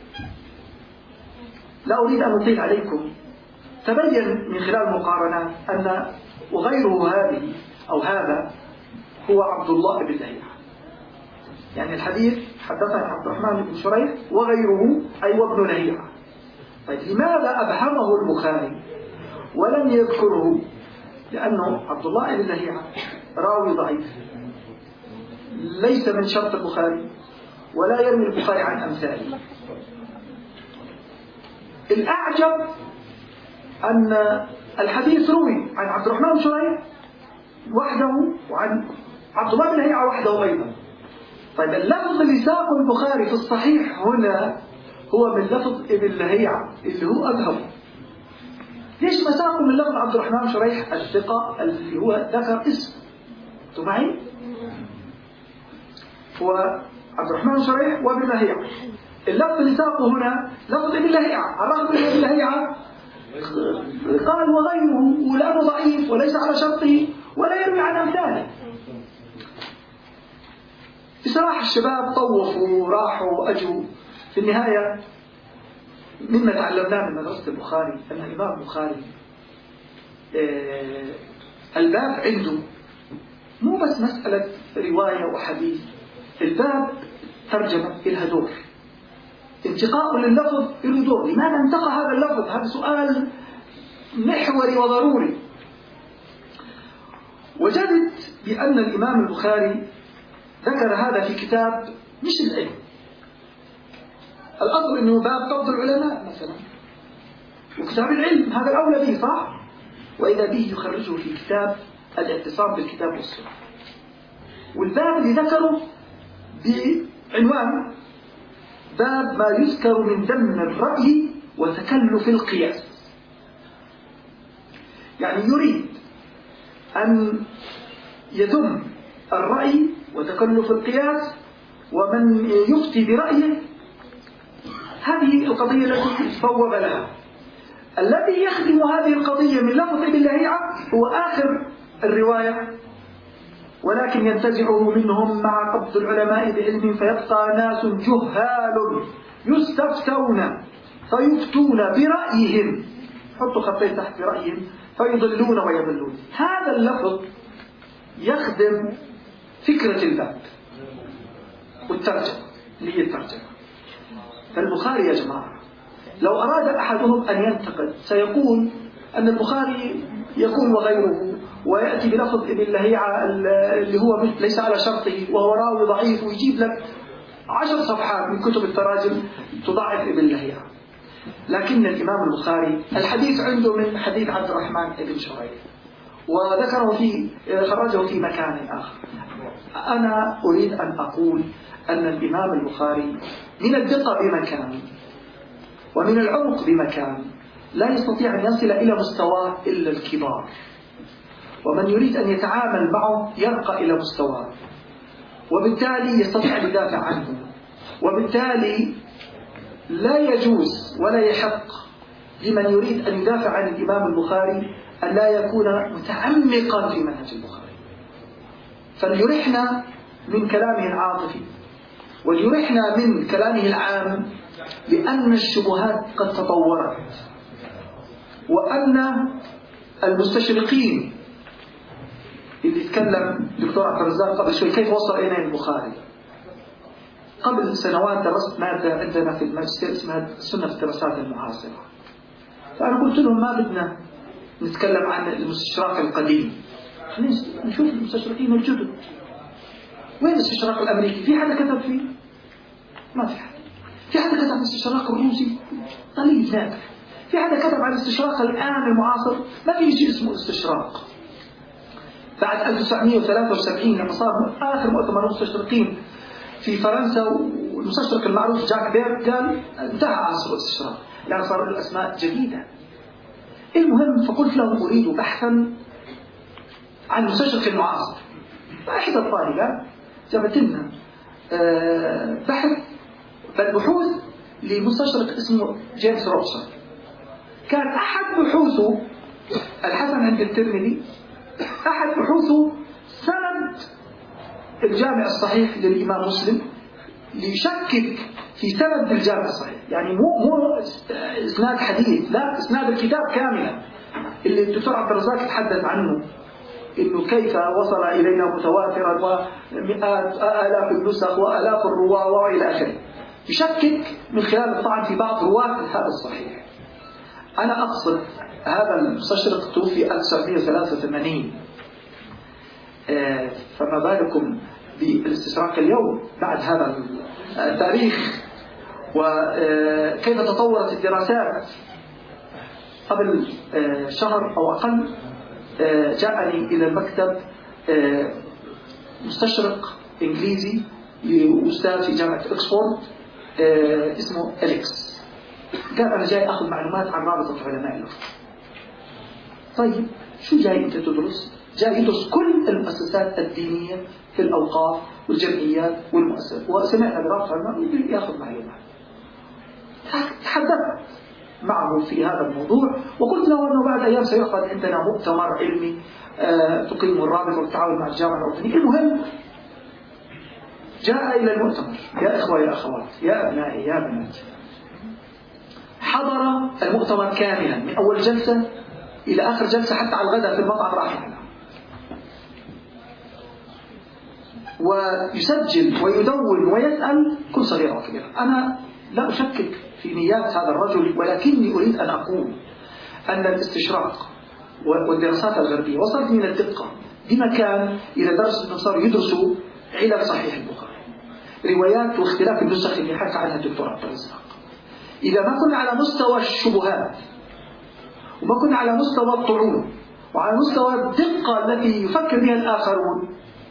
لا أريد أن أطيل عليكم، تبين من خلال المقارنات أن وغيره هذه أو هذا هو عبد الله بن لهيعة، يعني الحديث حدثنا عبد الرحمن بن شريح وغيره أي وابن لهيعة. طيب لماذا أبهمه البخاري ولم يذكره؟ لأنه عبد الله بن لهيعة راوي ضعيف ليس من شرط البخاري ولا يروي البخاري عن أمثاله. الأعجب أن الحديث روي عن عبد الرحمن بن شريح وحده وعن عبد الله بن لهيعة وحده أيضا. طيب اللفظ اللي ساقه البخاري في الصحيح هنا هو من لفظ ابن لهيعة اللي هو أبهم. ليش ما ساقه من لفظ عبد الرحمن بن شريح الثقة اللي هو ذكر اسمه؟ أنتم معي؟ هو عبد الرحمن بن شريح وابن لهيعة. اللفظ اللي ساقه هنا لفظ ابن لهيعة، على الرغم من ابن لهيعة قال وغيره ولأنه ضعيف وليس على شرطه ولا يروي عن أمثاله. بصراحة الشباب طوفوا راحوا وأجوا، في النهاية مما تعلمناه من مدرسة البخاري أن الإمام البخاري الباب عنده مو بس مسألة رواية وحديث، الباب ترجمة إلها دور، انتقاء لللفظ له دور. لماذا انتقى هذا اللفظ؟ هذا سؤال محوري وضروري. وجدت بأن الإمام البخاري ذكر هذا في كتاب مش العلم، الأصل أنه باب قبض العلماء مثلا، وكتاب العلم هذا الأولى به صح؟ وإذا به يخرجه في كتاب الاعتصام بالكتاب والسنة، والباب اللي ذكره بعنوان باب ما يذكر من ذم الرأي وتكلف القياس. يعني يريد أن يذم الرأي وتكلف القياس ومن يفتي برأيه. هذه القضية التي صوب لها. الذي يخدم هذه القضية من لفظ ابن لهيعة هو آخر الرواية، ولكن ينتزعه منهم مع قبض العلماء بعلم فيبقى ناس جهال يستفتون فيفتون برأيهم، حطوا خطين تحت برأيهم، فيضلون ويضلون. هذا اللفظ يخدم فكرة الباب والترجمة. للترجمة. فالبخاري يا جماعة لو أراد أحدهم أن ينتقد سيقول أن البخاري يقول وغيره ويأتي بلفظ ابن لهيعة اللي هو ليس على شرطه وهو راوي ضعيف ويجيب لك 10 صفحات من كتب التراجم تضعف ابن لهيعة. لكن الإمام البخاري الحديث عنده من حديث عبد الرحمن بن شريح وذكره خرجه في مكان آخر. أنا أريد أن أقول أن الإمام البخاري من الدقة بمكان ومن العمق بمكان لا يستطيع أن يصل إلى مستواه إلا الكبار، ومن يريد أن يتعامل معه يرقى إلى مستواه، وبالتالي يستطيع أن يدافع عنه. وبالتالي لا يجوز ولا يحق لمن يريد أن يدافع عن الإمام البخاري أن لا يكون متعمقا في منهج البخاري، فليرحنا من كلامه العاطفي وليرحنا من كلامه العام، لأن الشبهات قد تطورت، وأن المستشرقين اللي تكلم دكتور عبد الرزاق قبل شوي كيف وصل إلينا البخاري. قبل سنوات درست مادة عندنا في الماجستير اسمها سنة في الدراسات المعاصرة، فأنا قلت لهم ما بدنا نتكلم عن المستشرق القديم، خلينا نشوف المستشرقين الجدد. وين الاستشراق الأمريكي؟ في حدا كتب فيه؟ ما في حدا. في حدا كتب عن الاستشراق الروسي؟ قليل نادر. في حدا كتب عن الاستشراق الآن المعاصر؟ ما في شيء اسمه استشراق. بعد 1973 لما صار آخر مؤتمر المستشرقين في فرنسا والمستشرق المعروف جاك بيرد قال انتهى عصر الاستشراق، يعني صار الأسماء جديدة. المهم فقلت له أريد بحثا عن المستشرق المعاصر، فأحد الطالبات جابت لنا بحث بالبحوث لمستشرق اسمه جيمس روبسون. كان أحد بحوثه الحسن عند الترمذي، أحد بحوثه سند الجامع الصحيح للإمام مسلم ليشكك في سند الجامع الصحيح، يعني مو إسناد حديث، لا إسناد الكتاب كاملا اللي الدكتور عبد الرزاق يتحدث عنه إنه كيف وصل إلينا متواترا ومئات آلاف النسخ وآلاف الرواة وإلى آخره، يشكك من خلال الطعن في بعض رواة هذا الصحيح. أنا أقصد هذا المستشرق توفي 1983، فما بالكم بالاستشراق اليوم بعد هذا التاريخ، وكيف تطورت الدراسات. قبل شهر أو أقل جاءني إلى المكتب مستشرق إنجليزي لأستاذ في جامعة أكسفورد اسمه أليكس، قال أنا جاي أخذ معلومات عن رابطة علماء اللغة. طيب شو جاي أنت تدرس؟ جاي يدرس كل المؤسسات الدينية في الأوقاف والجمعيات والمؤسسات، وسمعنا برابطة علماء يأخذ معلومات. تحدثت معه في هذا الموضوع وقلت له أنه بعد أيام سيعقد عندنا مؤتمر علمي تقيم الرابطة والتعاون مع الجامعة الوطنية. المهم جاء إلى المؤتمر، يا إخوة يا أخوات يا أبنائي يا بناتي، حضر المؤتمر كاملا من أول جلسة إلى آخر جلسة، حتى على الغداء في المطعم راح معنا، ويسجل ويدون ويسأل كل صغيرة وكبيرة. أنا لا أشكك في نيات هذا الرجل، ولكني أريد أن أقول أن الاستشراق والدراسات الغربية وصلت من الدقة بمكان إلى درجة أنهم صاروا يدرسوا علل صحيح البخاري، روايات واختلاف النسخ اللي حكى عنها الدكتور عبد الرزاق. إذا ما كنا على مستوى الشبهات وما كنا على مستوى الطعون وعلى مستوى الدقة التي يفكر بها الآخرون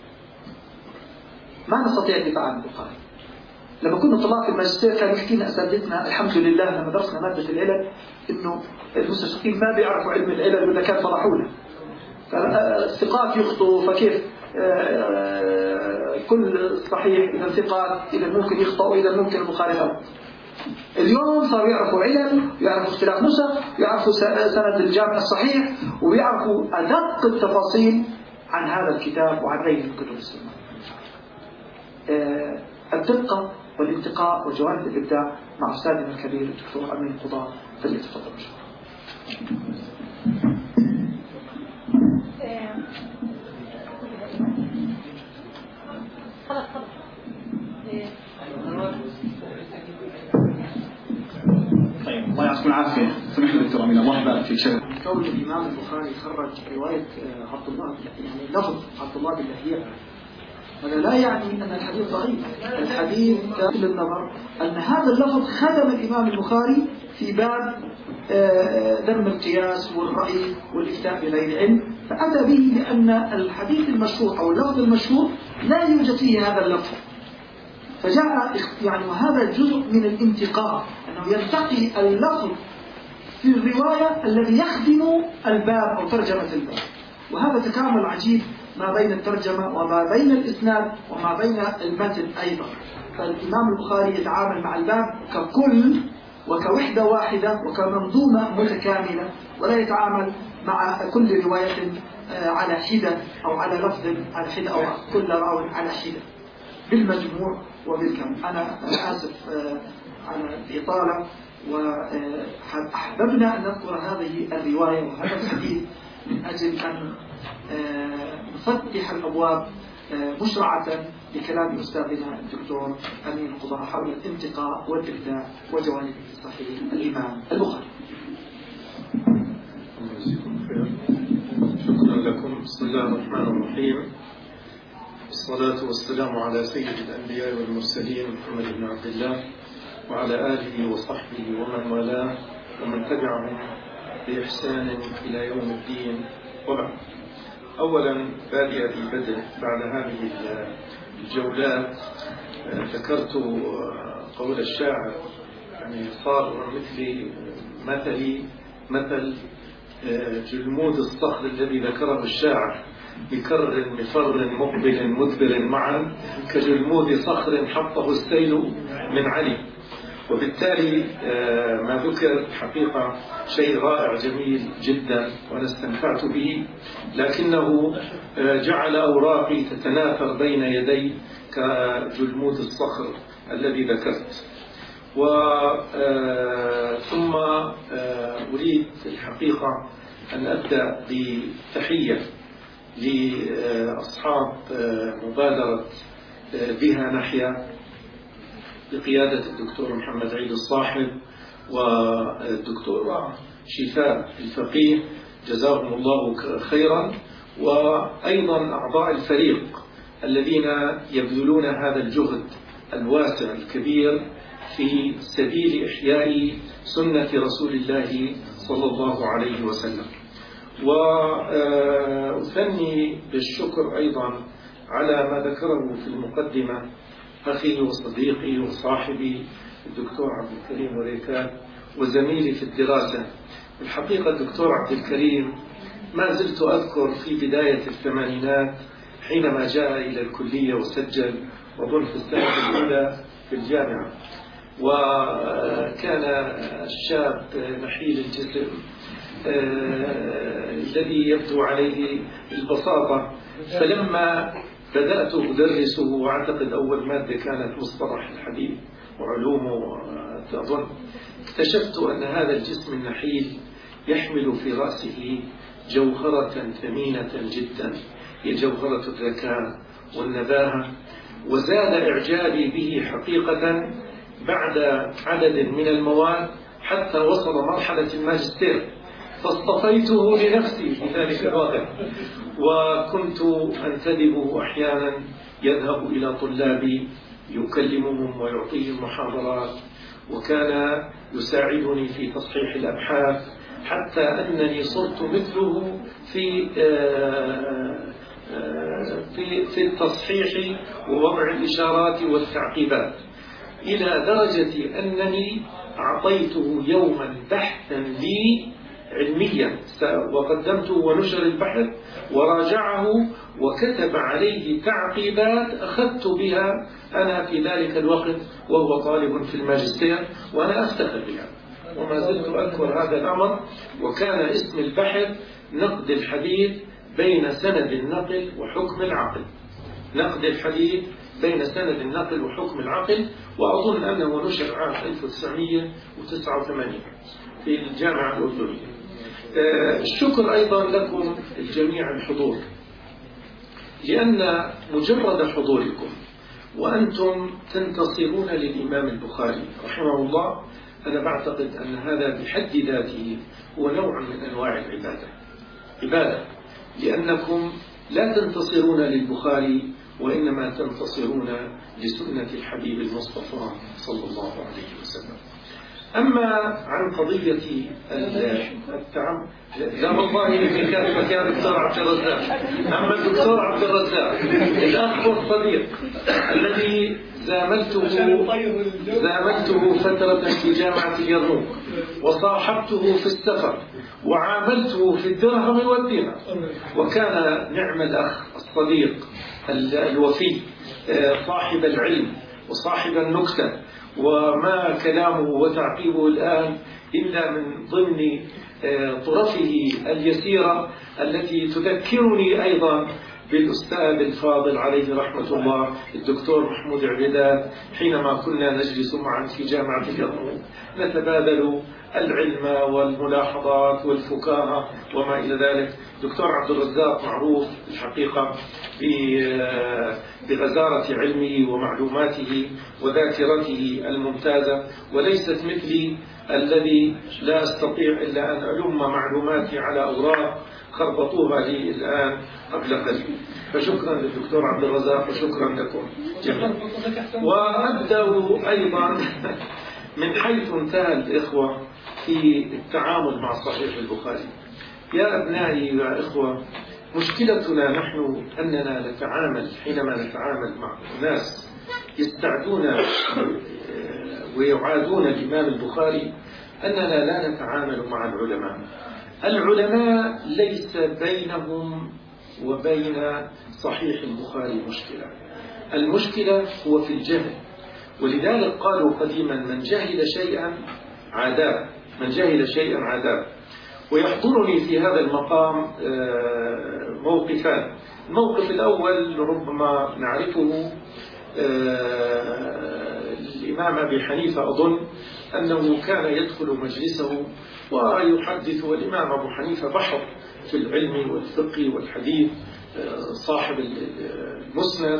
ما نستطيع الدفاع عن البخاري. لما كنا طلاب في الماجستير كان يحكي لنا أساتذتنا الحمد لله لما درسنا مادة العلل إنه المستشرقين ما بيعرفوا علم العلل ولا كان فضحونا، الثقات يخطئوا، فكيف كل صحيح إذا ثقات إذا ممكن يخطئوا إذا ممكن المخالفات. اليوم صاروا يعرفوا علل، يعرفوا اختلاف نسخ، يعرفوا سند الجامع الصحيح، ويعرفوا أدق التفاصيل عن هذا الكتاب وعن غيره من كتب السنة. الدقة والانتقاء وجوانب الإبداع مع أستاذنا الكبير الدكتور أمين القضاء، فليتفضل مشكورا. خلاص من المحبة في شرح. كون الإمام البخاري خرج رواية عبد الله يعني لفظ عبد الله بن لهيعة، هذا لا يعني أن الحديث ضعيف. الحديث كامل النظر أن هذا اللفظ خدم الإمام البخاري في باب ذم القياس والرأي والإفتاء بغير علم، فأتى به لأن الحديث المشهور أو اللفظ المشهور لا يوجد فيه هذا اللفظ، فجاء يعني وهذا جزء من الانتقاء، أنه ينتقي اللفظ في الرواية الذي يخدم الباب أو ترجمة الباب. وهذا تكامل عجيب ما بين الترجمة وما بين الإسناد وما بين المتن أيضا. فالإمام البخاري يتعامل مع الباب ككل وكوحدة واحدة وكمنظومة متكاملة، ولا يتعامل مع كل رواية على حدة أو على لفظ على حدة أو كل راو على حدة، بالمجموع وبالكم. أنا آسف على الإطالة، وأحببنا أن نذكر هذه الرواية وهذا الحديث من أجل أن نفتح الأبواب مشرعة لكلام أستاذنا الدكتور أمين قضاء حول الانتقاء والإبداع وجوانب صحيح الإمام البخاري. شكرا لكم. بسم الله الرحمن الرحيم، الصلاة والسلام على سيد الأنبياء والمرسلين محمد بن عبد الله وعلى آله وصحبه ومن والاه ومن تبعهم بإحسان إلى يوم الدين. وبعد، أولا بادئ بدء بعد هذه الجولات ذكرت قول الشاعر، يعني صار مثل جلمود الصخر الذي ذكره الشاعر، بكر مفر مقبل مدبر معا كجلمود صخر حطه السيل من علي. وبالتالي ما ذكر حقيقة شيء رائع جميل جدا وأنا استمتعت به، لكنه جعل أوراقي تتناثر بين يدي كجلمود الصخر الذي ذكرت. ثم أريد الحقيقة أن أبدأ بتحية لأصحاب مبادرة بها نحيا بقيادة الدكتور محمد عيد الصاحب والدكتور شفاء الفقيه، جزاهم الله خيرا، وأيضا أعضاء الفريق الذين يبذلون هذا الجهد الواسع الكبير في سبيل إحياء سنة رسول الله صلى الله عليه وسلم. وأثني بالشكر أيضا على ما ذكره في المقدمة أخي وصديقي وصاحبي الدكتور عبد الكريم وريكان وزميلي في الدراسة. الحقيقة الدكتور عبد الكريم ما زلت أذكر في بداية الثمانينات حينما جاء إلى الكلية وسجل وظن في السنة الأولى في الجامعة، وكان الشاب نحيل الجسم الذي يبدو عليه البساطة. فلما بدأت أدرسه، وأعتقد أول مادة كانت مصطلح الحديث وعلومه أظن، اكتشفت أن هذا الجسم النحيل يحمل في رأسه جوهرة ثمينة جدا، هي جوهرة الذكاء والنباهة. وزاد إعجابي به حقيقة بعد عدد من المواد حتى وصل مرحلة الماجستير، فاصطفيته لنفسي في ذلك الوقت، وكنت أنتدبه أحيانا يذهب إلى طلابي يكلمهم ويعطيهم محاضرات، وكان يساعدني في تصحيح الأبحاث، حتى أنني صرت مثله في التصحيح ووضع الإشارات والتعقيبات، إلى درجة أنني أعطيته يوما بحثا لي علميا وقدمته ونشر البحث وراجعه وكتب عليه تعقيبات أخذت بها أنا في ذلك الوقت وهو طالب في الماجستير، وأنا أفتخر بها وما زلت أذكر هذا الأمر. وكان اسم البحث نقد الحديث بين سند النقل وحكم العقل، نقد الحديث بين سند النقل وحكم العقل، وأظن أنه نشر عام 1989 في الجامعة الأردنية. الشكر أيضا لكم الجميع الحضور، لأن مجرد حضوركم وأنتم تنتصرون للإمام البخاري رحمه الله، أنا بعتقد أن هذا بحد ذاته هو نوع من أنواع العبادة، عبادة، لأنكم لا تنتصرون للبخاري وإنما تنتصرون لسنة الحبيب المصطفى صلى الله عليه وسلم. أما عن قضية التعامل، لا والله كان الدكتور عبد الرزاق. أما الدكتور عبد الرزاق الأخ والصديق الذي زاملته فترة في جامعة اليرموك، وصاحبته في السفر، وعاملته في الدرهم والدينار، وكان نعم الأخ الصديق الوفي، صاحب العلم وصاحب النكتة، وما كلامه وتعقيبه الآن إلا من ضمن طرفه اليسيرة التي تذكرني أيضا بالأستاذ الفاضل عليه رحمة الله الدكتور محمود عبيدات، حينما كنا نجلس معا في جامعة اليرموك نتبادل العلم والملاحظات والفكاهة وما إلى ذلك. دكتور عبد الرزاق معروف الحقيقة بغزارة علمه ومعلوماته وذاكرته الممتازة، وليست مثلي الذي لا أستطيع إلا أن ألم معلوماتي على أوراق خربطوها لي الآن قبل قليل. فشكرا للدكتور عبد الرزاق وشكرا لكم جميعا. وأبدأ أيضا من حيث انتهى الإخوة في التعامل مع صحيح البخاري. يا أبنائي يا إخوة، مشكلتنا نحن أننا نتعامل، حينما نتعامل مع ناس يستعدون ويعادون الإمام البخاري، أننا لا نتعامل مع العلماء. العلماء ليس بينهم وبين صحيح البخاري مشكلة، المشكلة هو في الجهل. ولذلك قالوا قديما من جهل شيئا عاداه، من جهل شيئا عاداه. ويحضرني في هذا المقام موقفان. الموقف الأول ربما نعرفه، الإمام أبي حنيفة أظن أنه كان يدخل مجلسه ويحدث، والإمام أبو حنيفة بحر في العلم والفقه والحديث، صاحب المسند.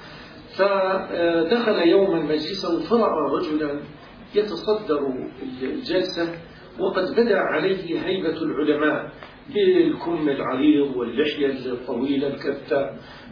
فدخل يوما مجلسه فرأى رجلا يتصدر الجلسة وقد بدا عليه هيبة العلماء بالكم العريض واللحية الطويلة الكثة.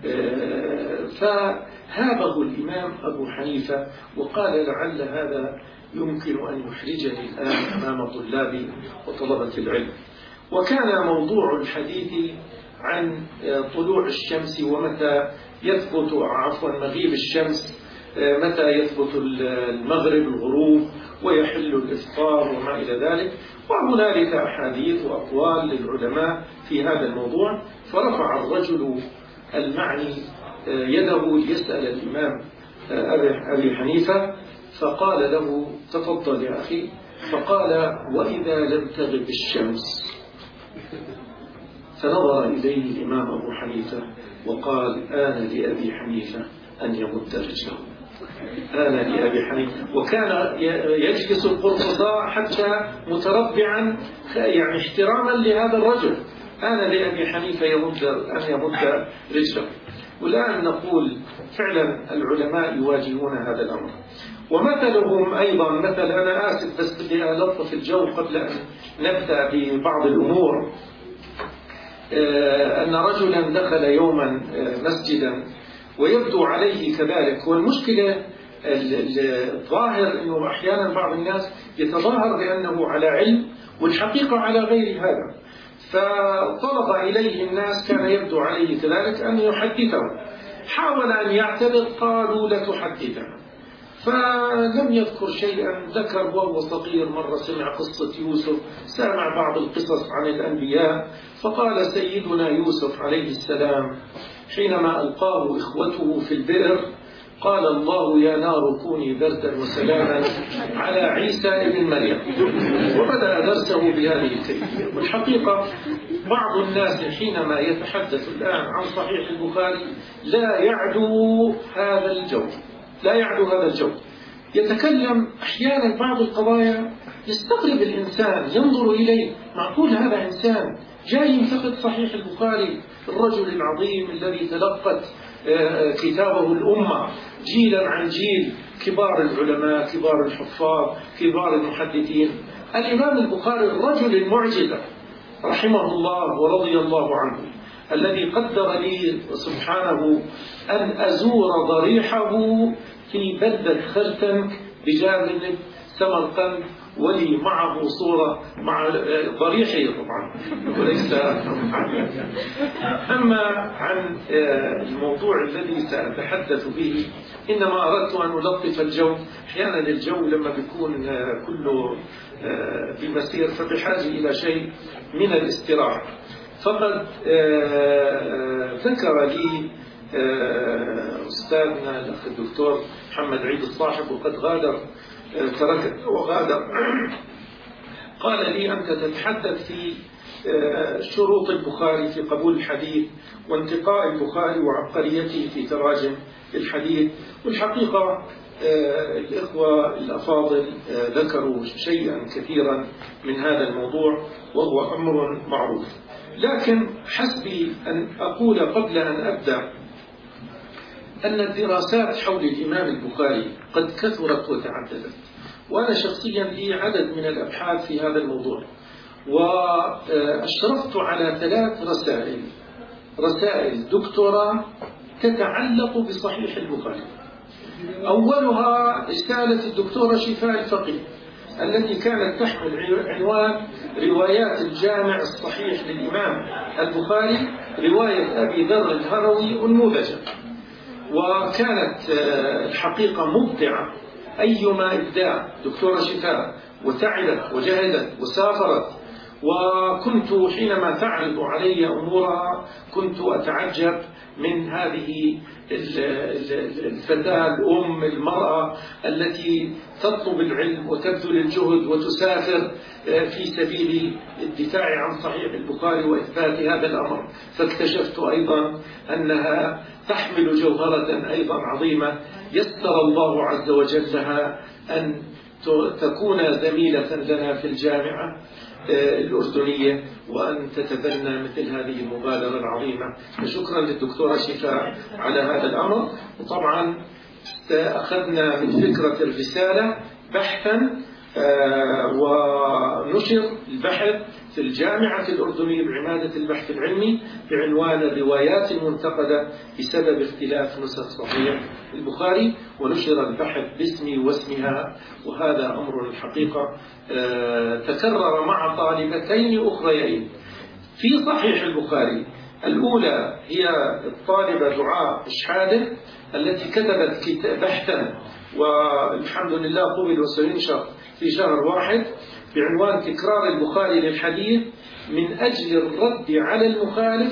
فهابه الإمام أبو حنيفة وقال لعل هذا يمكن أن يحرجني الآن أمام طلابي وطلبة العلم. وكان موضوع الحديث عن طلوع الشمس ومتى يثبت مغيب الشمس، متى يثبت المغرب الغروب ويحل الإفطار وما إلى ذلك. وهنالك أحاديث وأقوال للعلماء في هذا الموضوع. فرفع الرجل المعني يده ليسأل الإمام أبي حنيفة، فقال له تفضل يا أخي. فقال وإذا لم تغب الشمس؟ فنظر إليه الإمام أبو حنيفة وقال آن لأبي حنيفة أن يمد رجله، آن لأبي حنيفة. وكان يجلس القرطباء حتى متربعا يعني احتراما لهذا الرجل، آن لأبي حنيفة أن يمد رجله. والآن نقول فعلا العلماء يواجهون هذا الأمر. ومثلهم أيضا مثل، أنا آسف بس بدي ألطف الجو قبل أن نبدأ ببعض الأمور. أن رجلا دخل يوما مسجدا ويبدو عليه كذلك. والمشكلة الظاهر أنه أحيانا بعض الناس يتظاهر بأنه على علم والحقيقة على غير هذا. فطلب إليه الناس، كان يبدو عليه كذلك، أن يحدثهم. حاول أن يعتذر، قالوا لا تحدثنا. فلم يذكر شيئا، ذكر وهو صغير مرة سمع قصة يوسف، سمع بعض القصص عن الأنبياء. فقال سيدنا يوسف عليه السلام حينما ألقاه إخوته في البئر قال الله يا نار كوني بردا وسلاما على عيسى ابن مريم، وبدأ درسه بهذه الكيفية. والحقيقة بعض الناس حينما يتحدث الآن عن صحيح البخاري لا يعدو هذا الجو، لا يعدو هذا الجو. يتكلم أحيانا بعض القضايا يستغرب الإنسان، ينظر إليه، معقول هذا إنسان جاي ينتقد صحيح البخاري، الرجل العظيم الذي تلقت كتابه الأمة جيلا عن جيل، كبار العلماء، كبار الحفاظ، كبار المحدثين. الإمام البخاري الرجل المعجزة رحمه الله ورضي الله عنه، الذي قدر لي سبحانه أن أزور ضريحه في بلدة خرتم بجانب سمرقند، ولي معه صورة مع ضريحه طبعا وليس. أما عن الموضوع الذي سأتحدث به، إنما أردت أن ألطف الجو. أحيانا الجو لما بيكون كله بمسير فبحاجة إلى شيء من الاستراحة. فقد ذكر لي أستاذنا الأخ الدكتور محمد عيد الصاحب، وقد غادر تركت وغادر، قال لي أنت تتحدث في شروط البخاري في قبول الحديث وانتقاء البخاري وعبقريته في تراجم الحديث. والحقيقة الإخوة الأفاضل ذكروا شيئا كثيرا من هذا الموضوع، وهو أمر معروف. لكن حسبي أن أقول قبل أن أبدأ أن الدراسات حول الإمام البخاري قد كثرت وتعددت، وأنا شخصيا لي عدد من الأبحاث في هذا الموضوع، وأشرفت على 3 رسائل دكتوراه تتعلق بصحيح البخاري. أولها رسالة الدكتورة شفاء الفقيه التي كانت تحمل عنوان روايات الجامع الصحيح للإمام البخاري، رواية أبي ذر الهروي أنموذجا. وكانت الحقيقة مبدعة أيما إبداع. دكتورة شفاء وتعبت وجهدت وسافرت، وكنت حينما تعرض علي أمورها كنت أتعجب من هذه الفتاة الأم المرأة التي تطلب العلم وتبذل الجهد وتسافر في سبيل الدفاع عن صحيح البخاري وإثبات هذا الأمر. فاكتشفت أيضا أنها تحمل جوهرة أيضا عظيمة، يسر الله عز وجل لها أن تكون زميلة لنا في الجامعة الأردنية وأن تتبنى مثل هذه المبادرة العظيمة. فشكرا للدكتورة شفاء على هذا الأمر. وطبعا أخذنا من فكرة الرسالة بحثا ونشر البحث في الجامعة الأردنية بعمادة البحث العلمي بعنوان الروايات المنتقدة بسبب اختلاف نسخ صحيح البخاري، ونشر البحث باسمي واسمها. وهذا أمر الحقيقة تكرر مع طالبتين أخريين في صحيح البخاري. الأولى هي الطالبة دعاء إشحاده التي كتبت بحثا والحمد لله قبل وسينشر في شهر 1 بعنوان تكرار البخاري للحديث من أجل الرد على المخالف،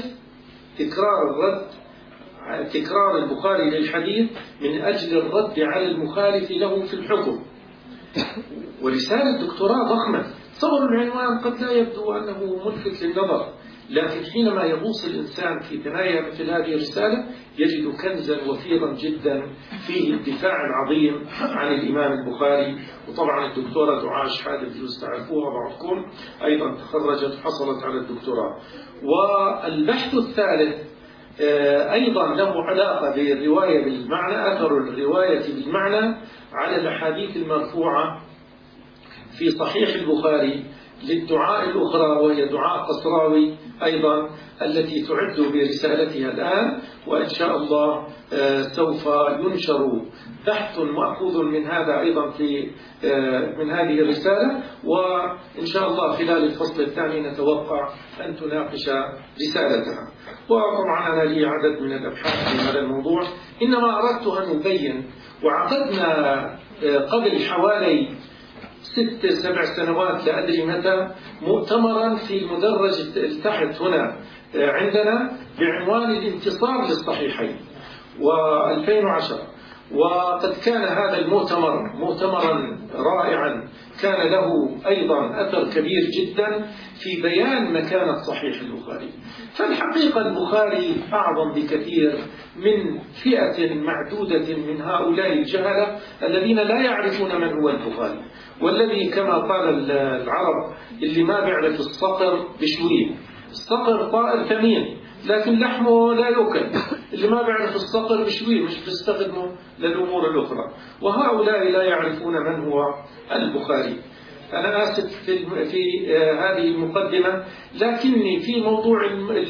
تكرار البخاري للحديث من أجل الرد على المخالف له في الحكم. ورسالة دكتوراه ضخمة. تصور العنوان قد لا يبدو أنه ملفت للنظر، لكن حينما يغوص الإنسان في ثنايا مثل هذه الرسالة يجد كنزا وفيرا جدا فيه الدفاع العظيم عن الإمام البخاري. وطبعا الدكتورة دعاء إشحاده بجوز تعرفوها بعضكم، أيضا تخرجت حصلت على الدكتوراه. والبحث الثالث أيضا له علاقة بالرواية بالمعنى، أثر الرواية بالمعنى على الأحاديث المرفوعة في صحيح البخاري للدعاء الأخرى، وهي دعاء قصراوي أيضا التي تعد برسالتها الآن، وإن شاء الله سوف ينشر بحث مأخوذ من هذا أيضا في من هذه الرسالة. وإن شاء الله خلال الفصل الثاني نتوقع أن تناقش رسالتها. وطبعا أنا لي عدد من الأبحاث في هذا الموضوع، إنما أردت أن أبين. وعقدنا قبل حوالي 6-7 سنوات لا أدري متى مؤتمرا في المدرج تحت هنا عندنا بعنوان الانتصار للصحيحين، و2010. وقد كان هذا المؤتمر مؤتمرا رائعا، كان له أيضا أثر كبير جدا في بيان مكانة صحيح البخاري. فالحقيقة البخاري أعظم بكثير من فئة معدودة من هؤلاء الجهلة الذين لا يعرفون من هو البخاري، والذي كما قال العرب اللي ما بيعرف الصقر بشويه. الصقر طائر ثمين لكن لحمه لا يؤكل. اللي ما بيعرف الصقر بشويه، مش بيستخدمه للأمور الأخرى. وهؤلاء لا يعرفون من هو البخاري. أنا آسف في هذه المقدمة، لكني في موضوع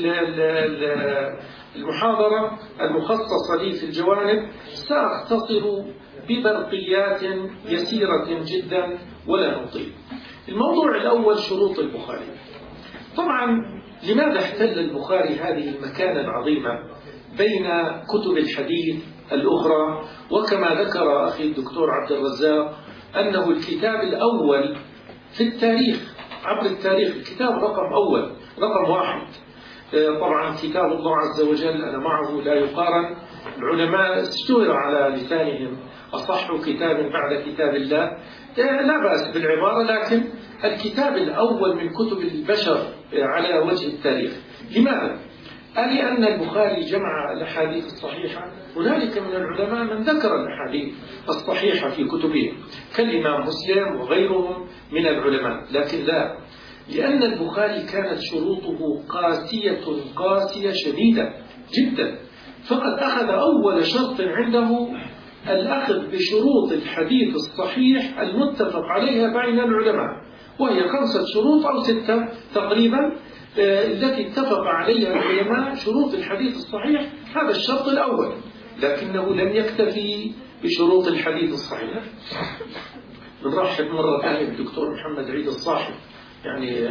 المحاضرة المخصصة لي في الجوانب سأختصر ببرقيات يسيرة جدا ولا نطيل. الموضوع الأول شروط البخاري. طبعا لماذا احتل البخاري هذه المكانة العظيمة بين كتب الحديث الأخرى؟ وكما ذكر أخي الدكتور عبد الرزاق أنه الكتاب الأول في التاريخ، عبر التاريخ، الكتاب رقم واحد. طبعا كتاب الله عز وجل أنا معه لا يقارن. العلماء اشتهر على لسانهم أصح كتاب بعد كتاب الله، لا بأس بالعبارة، لكن الكتاب الأول من كتب البشر على وجه التاريخ. لماذا؟ لأن البخاري جمع الأحاديث الصحيحة. هنالك من العلماء من ذكر الأحاديث الصحيحة في كتبهم كالإمام مسلم وغيرهم من العلماء، لكن لا، لأن البخاري كانت شروطه قاسية شديدة جدا. فقد أخذ أول شرط عنده الأخذ بشروط الحديث الصحيح المتفق عليها بين العلماء، وهي 5 شروط أو 6 تقريبا التي اتفق عليها العلماء شروط الحديث الصحيح. هذا الشرط الأول، لكنه لم يكتفي بشروط الحديث الصحيح. بنرحب مرة ثانية بالدكتور محمد عيد الصاحب، يعني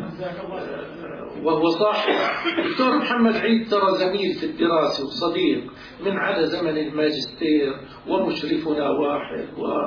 وهو صاحب. الدكتور محمد عيد ترى زميل في الدراسة وصديق من على زمن الماجستير، ومشرفنا واحد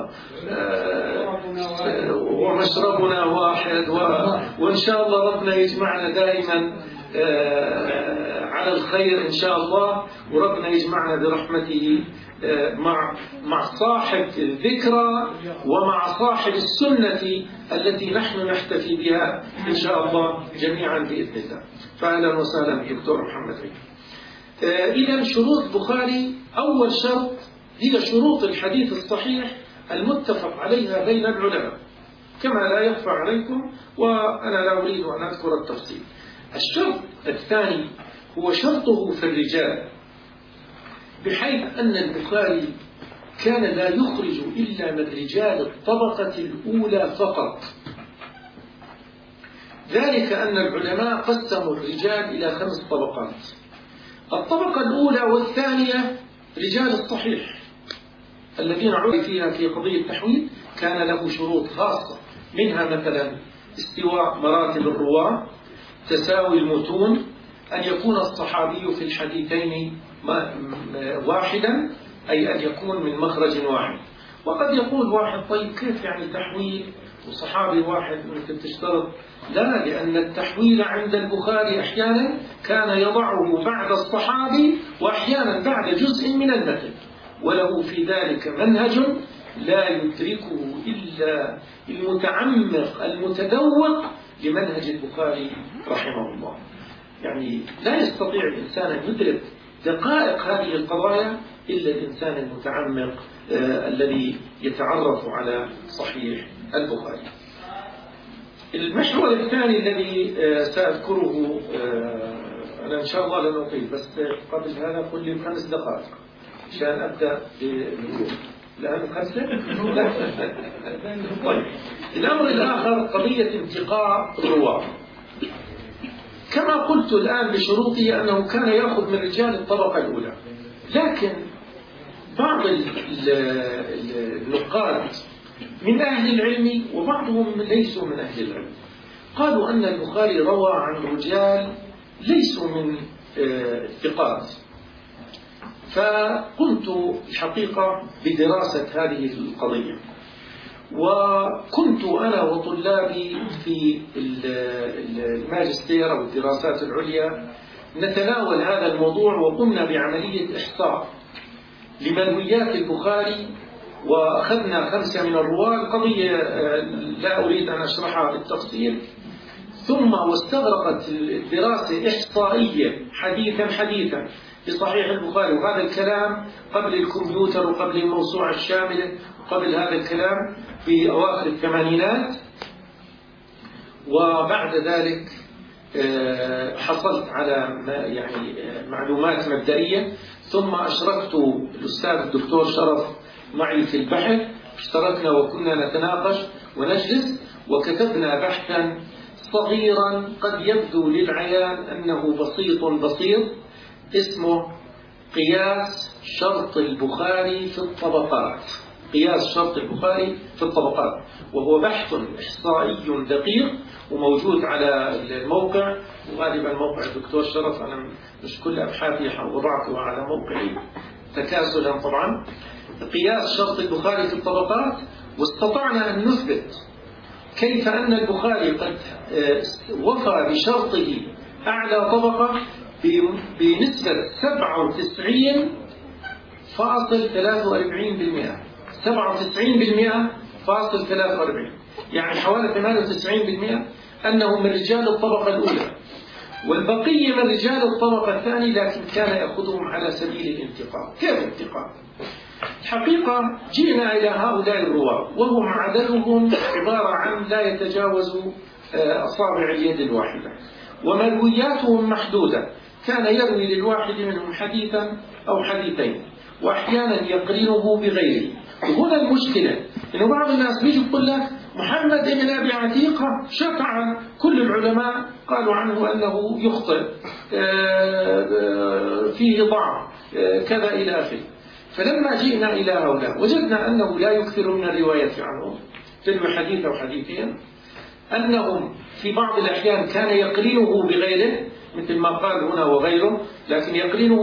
ومشربنا واحد، وإن شاء الله ربنا يجمعنا دائما على الخير إن شاء الله، وربنا يجمعنا برحمته مع صاحب الذكرى ومع صاحب السنة التي نحن نحتفي بها إن شاء الله جميعا بإذن الله. فأهلا وسهلا دكتور محمد عيد. إذا شروط البخاري، أول شرط هي شروط الحديث الصحيح المتفق عليها بين العلماء، كما لا يخفى عليكم، وأنا لا أريد أن أذكر التفصيل. الشرط الثاني هو شرطه في الرجال، بحيث أن البخاري كان لا يخرج إلا من رجال الطبقة الأولى فقط. ذلك أن العلماء قسموا الرجال إلى 5 طبقات. الطبقة الأولى والثانية رجال الصحيح الذين عرف فيها في قضية التحويل كان له شروط خاصة، منها مثلا استواء مراتب الرواة، تساوي المتون، أن يكون الصحابي في الحديثين واحدا، أي أن يكون من مخرج واحد. وقد يقول واحد طيب كيف يعني تحويل وصحابي واحد ممكن تشترط؟ لا، لأن التحويل عند البخاري أحيانا كان يضعه بعد الصحابي وأحيانا بعد جزء من المتن، وله في ذلك منهج لا يدركه إلا المتعمق المتذوق لمنهج البخاري رحمه الله. يعني لا يستطيع الإنسان أن يدرك دقائق هذه القضايا إلا الإنسان المتعمق الذي يتعرف على صحيح البخاري. المحور الثاني الذي سأذكره، أنا إن شاء الله لن أطيل، بس قبل هذا قل لي 5 دقائق عشان أبدأ الآن 5. طيب، الأمر الآخر قضية انتقاء الرواة. كما قلت الآن بشروطه أنه كان يأخذ من رجال الطبقة الأولى، لكن بعض النقاد من أهل العلم وبعضهم ليسوا من أهل العلم قالوا أن البخاري روى عن رجال ليسوا من الثقات. فقمت الحقيقة بدراسة هذه القضية، وكنت أنا وطلابي في الماجستير أو الدراسات العليا نتناول هذا الموضوع، وقمنا بعملية إحصاء لمرويات البخاري، وأخذنا 5 من الرواة. القضية لا أريد أن أشرحها بالتفصيل. ثم واستغرقت الدراسة إحصائية حديثا بصحيح البخاري، وهذا الكلام قبل الكمبيوتر وقبل الموسوعة الشاملة، وقبل هذا الكلام في أواخر الثمانينات. وبعد ذلك حصلت على يعني معلومات مبدئية، ثم أشركت الأستاذ الدكتور شرف معي في البحث، اشتركنا وكنا نتناقش ونجلس وكتبنا بحثا صغيرا قد يبدو للعيان أنه بسيط اسمه قياس شرط البخاري في الطبقات. قياس شرط البخاري في الطبقات، وهو بحث إحصائي دقيق وموجود على الموقع، وغالبا موقع الدكتور شرف أنا مش كل أبحاثي وضعتها على موقعي تكاسلا طبعا. قياس شرط البخاري في الطبقات، واستطعنا أن نثبت كيف أن البخاري قد وفى بشرطه أعلى طبقة بنسبة 97.43%. 97.43%، يعني حوالي 98% أنهم من رجال الطبقة الأولى، والبقية من رجال الطبقة الثانية، لكن كان يأخذهم على سبيل الانتقاء. كيف انتقاء؟ الحقيقة جئنا إلى هؤلاء الرواة وهم عددهم عبارة عن لا يتجاوز أصابع اليد الواحدة، ومروياتهم محدودة، كان يروي للواحد منهم حديثا أو حديثين، وأحيانا يقرنه بغيره. وهنا المشكلة إنه بعض الناس بيجي يقول لك محمد بن أبي عتيقة شفع كل العلماء قالوا عنه أنه يخطئ، فيه ضعف، كذا إلى آخره. فلما جئنا إلى هؤلاء وجدنا أنه لا يكثر من الرواية عنهم، تلو حديث أو حديثين، أنهم في بعض الأحيان كان يقرنه بغيره مثل ما قال هنا وغيره، لكن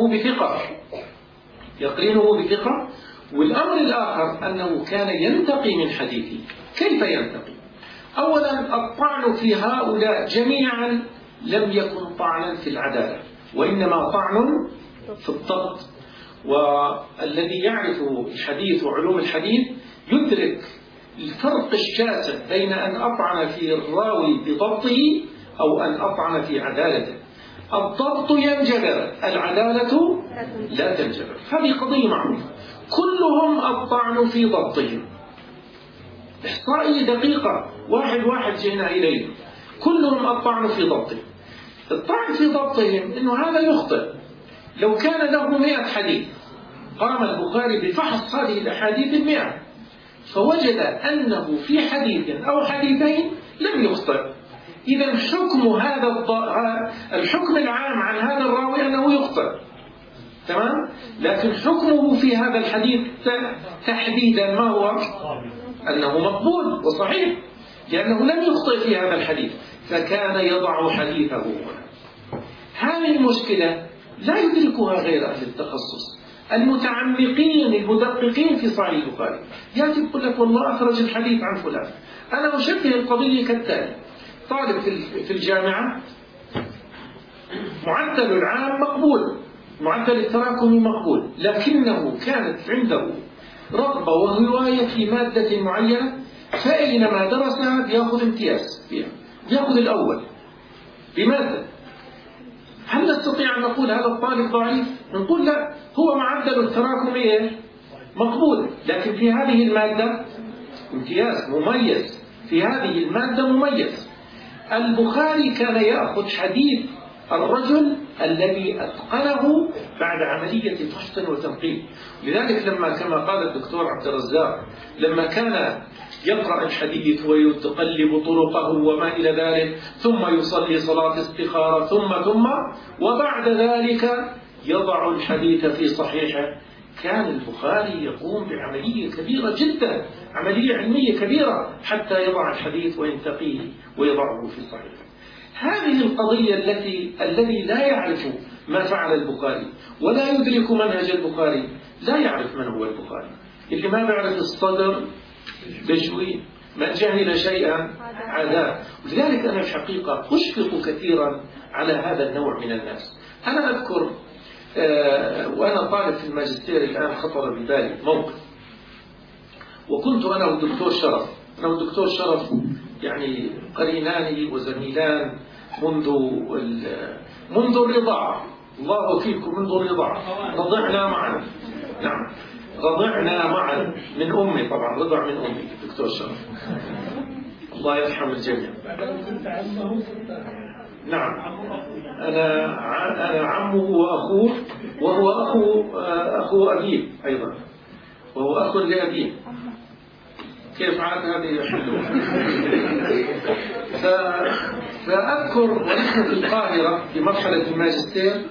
يقرنه بثقة. والأمر الآخر أنه كان ينتقي من حديثه. كيف ينتقي؟ أولا الطعن في هؤلاء جميعا لم يكن طعنا في العدالة، وإنما طعن في الضبط. والذي يعرف الحديث وعلوم الحديث يدرك الفرق الشاسع بين أن أطعن في الراوي بضبطه أو أن أطعن في عدالته. الضبط ينجبر، العدالة لا تنجبر. هذه قضية معروفة. كلهم الطعن في ضبطهم، إحصائية دقيقة واحد جئنا إليه، كلهم الطعن في ضبطهم. الطعن في ضبطهم إنه هذا يخطئ. لو كان له 100 حديث قام البخاري بفحص هذه الأحاديث 100، فوجد أنه في حديث أو حديثين لم يخطئ، إذا حكم هذا الحكم العام عن هذا الراوي أنه يخطئ، تمام؟ لكن حكمه في هذا الحديث تحديدا ما هو؟ أنه مقبول وصحيح، لأنه لم يخطئ في هذا الحديث، فكان يضع حديثه هنا. هذه المشكلة لا يدركها غير أهل التخصص المتعمقين المدققين في صحيح البخاري. يأتي يقول لك والله أخرج الحديث عن فلان. أنا أشبه القضية كالتالي: طالب في الجامعة معدل العام مقبول، معدل التراكمي مقبول، لكنه كانت عنده رغبة وهواية في مادة معينة، فأينما درسها بيأخذ امتياز فيها، بيأخذ الأول بمادة. هل نستطيع أن نقول هذا الطالب ضعيف؟ نقول لا، هو معدل التراكمي مقبول، لكن في هذه المادة امتياز، مميز في هذه المادة، مميز. البخاري كان يأخذ حديث الرجل الذي أتقنه بعد عملية فحص وتنقيب. لذلك لما كما قال الدكتور عبد الرزاق، لما كان يقرأ الحديث ويتقلب طرقه وما إلى ذلك، ثم يصلي صلاة استخارة، ثم وبعد ذلك يضع الحديث في صحيحه، كان البخاري يقوم بعملية كبيرة جدا، عملية علمية كبيرة، حتى يضع الحديث وينتقيه ويضعه في صحيحه. هذه القضية الذي لا يعرف ما فعل البخاري ولا يدرك منهج البخاري لا يعرف من هو البخاري. اللي ما بيعرف الصدر بجوي، من جهل شيئا عداه. ولذلك أنا الحقيقة أشفق كثيرا على هذا النوع من الناس. أنا أذكر وأنا طالب في الماجستير الآن خطر ببالي موقف، وكنت أنا والدكتور شرف يعني قرينان وزميلان منذ الرضاعة، الله وكيلكم، منذ الرضاعة رضعنا معا. نعم، رضعنا معا من أمي، طبعا رضع من أمي الدكتور شرف، الله يرحم الجميع. نعم، أنا عمه وأخوه وهو أخو أبيه أيضا، وهو أخ لأبيه. كيف عاد هذه حلوة. فأذكر ونحن في القاهرة في مرحلة الماجستير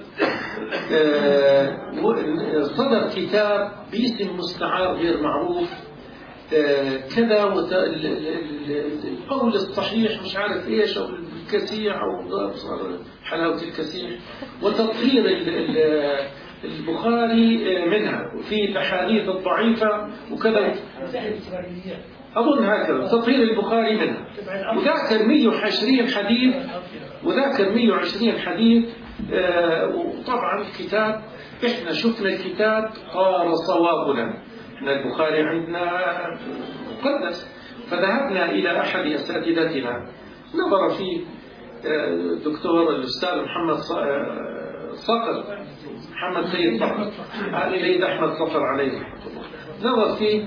صدر كتاب باسم مستعار غير معروف كذا، القول الصحيح مش عارف ايش، او الكسيح، او حلاوة الكسيح، وتطهير البخاري منها في الأحاديث الضعيفة وكذا، أظن هكذا، تطهير البخاري منها، وذاكر 120 حديث، وطبعا الكتاب إحنا شفنا الكتاب قال صوابنا، إحنا البخاري عندنا مقدس، فذهبنا إلى أحد أساتذتنا نظر فيه الدكتور الأستاذ محمد سيد صقر، العيد أحمد صقر عليه رحمة الله، نظر فيه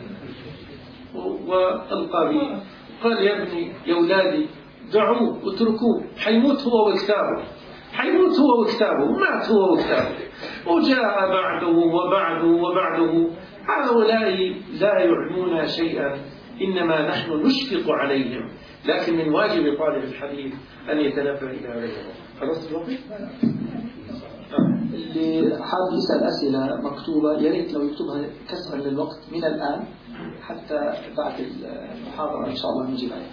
وألقى به، قال يا ابني يا أولادي دعوه اتركوه، حيموت هو وكتابه، ومات هو وكتابه، وجاء وبعده هؤلاء لا يعنون شيئا، إنما نحن نشفق عليهم، لكن من واجب طالب الحديث أن يتنبه إلى غيره. خلاص الوقت؟ اللي حاب يسأل أسئلة مكتوبة يا ريت لو يكتبها كسرا للوقت من الآن حتى بعد المحاضرة إن شاء الله نجيب عليها.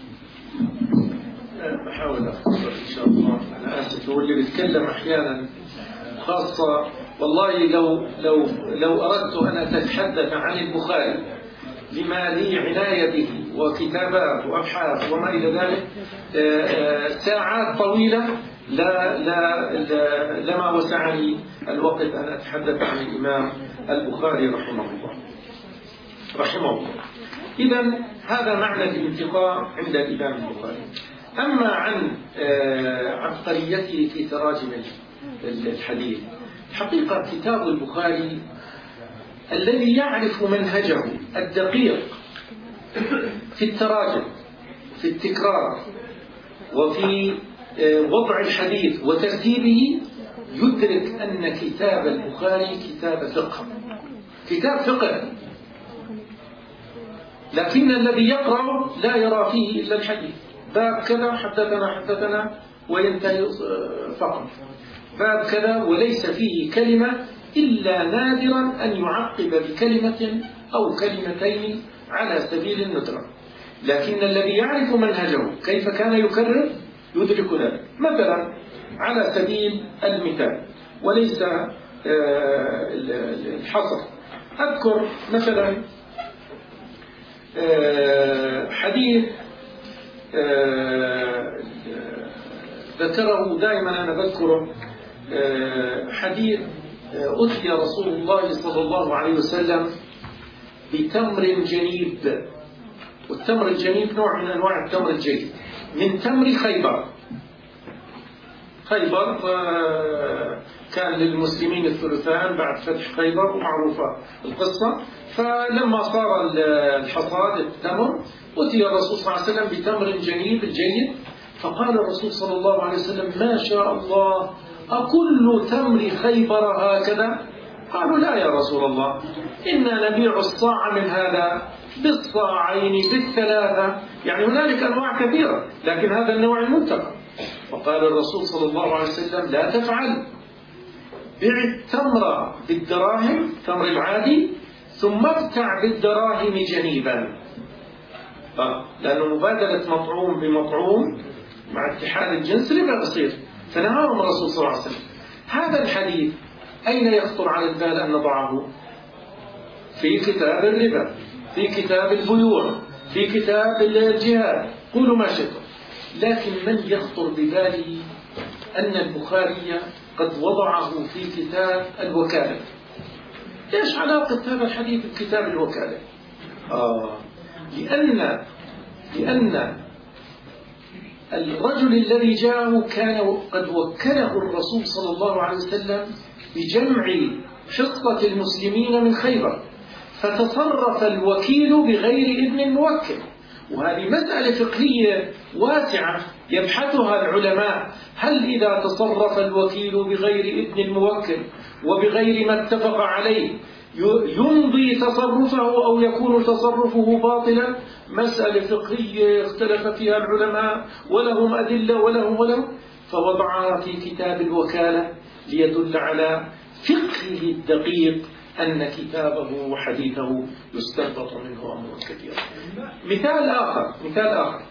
بحاول أختصر إن شاء الله. أنا آسف، هو اللي بيتكلم أحيانا خاصة، والله لو أردت أن أتحدث عن البخاري لما لي عناية به وكتابات وأبحاث وما إلى ذلك ساعات طويلة لما وسعني الوقت أن أتحدث عن الإمام البخاري رحمه الله. إذا هذا معنى الانتقاء عند الإمام البخاري. أما عن عبقريته في تراجم الحديث، حقيقة كتاب البخاري الذي يعرف منهجه الدقيق في التراجم، في التكرار، وفي وضع الحديث وترتيبه، يدرك أن كتاب البخاري كتاب فقه، لكن الذي يقرأ لا يرى فيه إلا الحديث، باب كذا حدثنا وينتهي فقط، باب كذا وليس فيه كلمة إلا نادرا أن يعقب بكلمة أو كلمتين على سبيل الندرة. لكن الذي يعرف منهجه كيف كان يكرر يدرك ذلك. مثلا على سبيل المثال وليس الحصر، أذكر مثلا حديث ذكره دائما أنا بذكره، حديث أتي رسول الله صلى الله عليه وسلم بتمر جنيب، والتمر الجنيب نوع من أنواع التمر الجيد، من تمر خيبر كان للمسلمين الثلثان بعد فتح خيبر، ومعروفة القصة. فلما صار الحصاد التمر أتي الرسول صلى الله عليه وسلم بتمر جنيب الجيد، فقال الرسول صلى الله عليه وسلم ما شاء الله، أكل تمر خيبر هكذا؟ قالوا لا يا رسول الله، إنا نبيع الصاع من هذا بالصاعين بالثلاثة، يعني هنالك أنواع كثيرة لكن هذا النوع المنتقى. فقال الرسول صلى الله عليه وسلم لا تفعل، بيع التمر بالدراهم، تمر العادي، ثم ابتع بالدراهم جنيبا، لأنه مبادلة مطعوم بمطعوم مع اتحاد الجنس ربا بصير، فنهاهم الرسول صلى الله عليه وسلم. هذا الحديث أين يخطر على البال أن نضعه؟ في كتاب الربا، في كتاب البيوع، في كتاب الجهاد، قولوا ما شئتم. لكن من يخطر بباله أن البخاري قد وضعه في كتاب الوكالة؟ إيش علاقة هذا الحديث بكتاب الوكالة؟ لأن الرجل الذي جاءه كان قد وكله الرسول صلى الله عليه وسلم بجمع حصة المسلمين من خيبر، فتصرف الوكيل بغير إذن الموكل، وهذه مسألة فقهية واسعة يبحثها العلماء، هل إذا تصرف الوكيل بغير إذن الموكل وبغير ما اتفق عليه يمضي تصرفه أو يكون تصرفه باطلا، مسألة فقهية اختلف فيها العلماء ولهم أدلة ولهم، فوضعها في كتاب الوكالة ليدل على فقهه الدقيق أن كتابه وحديثه يستنبط منه أمر كثير. مثال آخر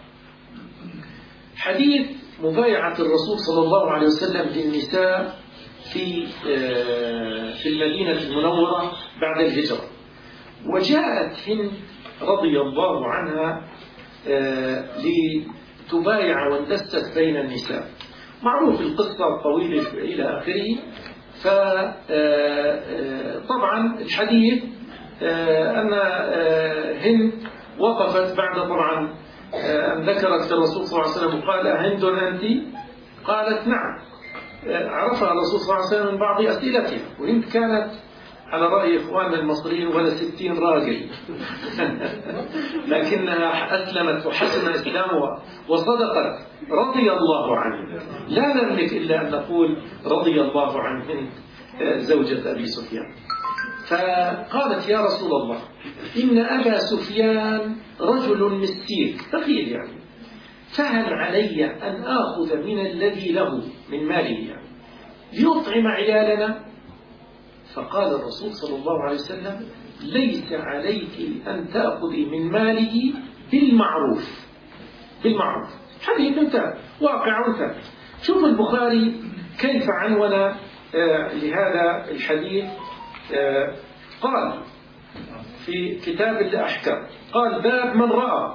حديث مبايعة الرسول صلى الله عليه وسلم للنساء في المدينة المنورة بعد الهجرة. وجاءت هند رضي الله عنها لتبايع واندست بين النساء. معروف القصة الطويلة إلى آخره. فطبعا الحديث أن هند وقفت بعد طبعا أن ذكرت الرسول صلى الله عليه وسلم وقال هند أنت؟ قالت نعم. عرفها الرسول صلى الله عليه وسلم من بعض أسئلتها، وهند كانت على رأي إخواننا المصريين ولا 60 راجل لكنها أسلمت وحسن إسلامها وصدقت رضي الله عنه. لا نملك إلا أن نقول رضي الله عن هند زوجة أبي سفيان. فقالت يا رسول الله إن أبا سفيان رجل مسكين فقير يعني، فهل علي أن آخذ من الذي له من ماله يعني ليطعم عيالنا؟ فقال الرسول صلى الله عليه وسلم ليس عليك أن تأخذي من ماله بالمعروف. حديث انتهى، واقع انتهى. شوف البخاري كيف عنون لهذا الحديث. قال في كتاب الأحكام قال باب من رأى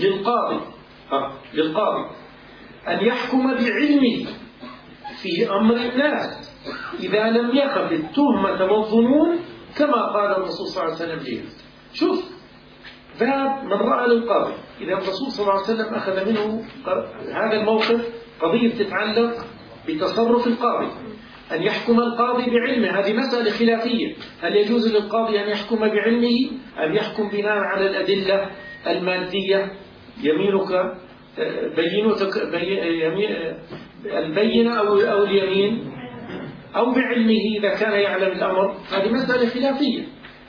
للقاضي أن يحكم بعلمه في أمر الناس إذا لم يخف التهمة والظنون كما قال الرسول صلى الله عليه وسلم ليه. شوف باب من رأى للقاضي. إذا الرسول صلى الله عليه وسلم أخذ منه هذا الموقف قضية تتعلق بتصرف القاضي، أن يحكم القاضي بعلمه. هذه مسألة خلافية، هل يجوز للقاضي أن يحكم بعلمه أم يحكم بناء على الأدلة المادية؟ يمينك بينتك البينة أو اليمين أو بعلمه إذا كان يعلم الأمر. هذه مسألة خلافية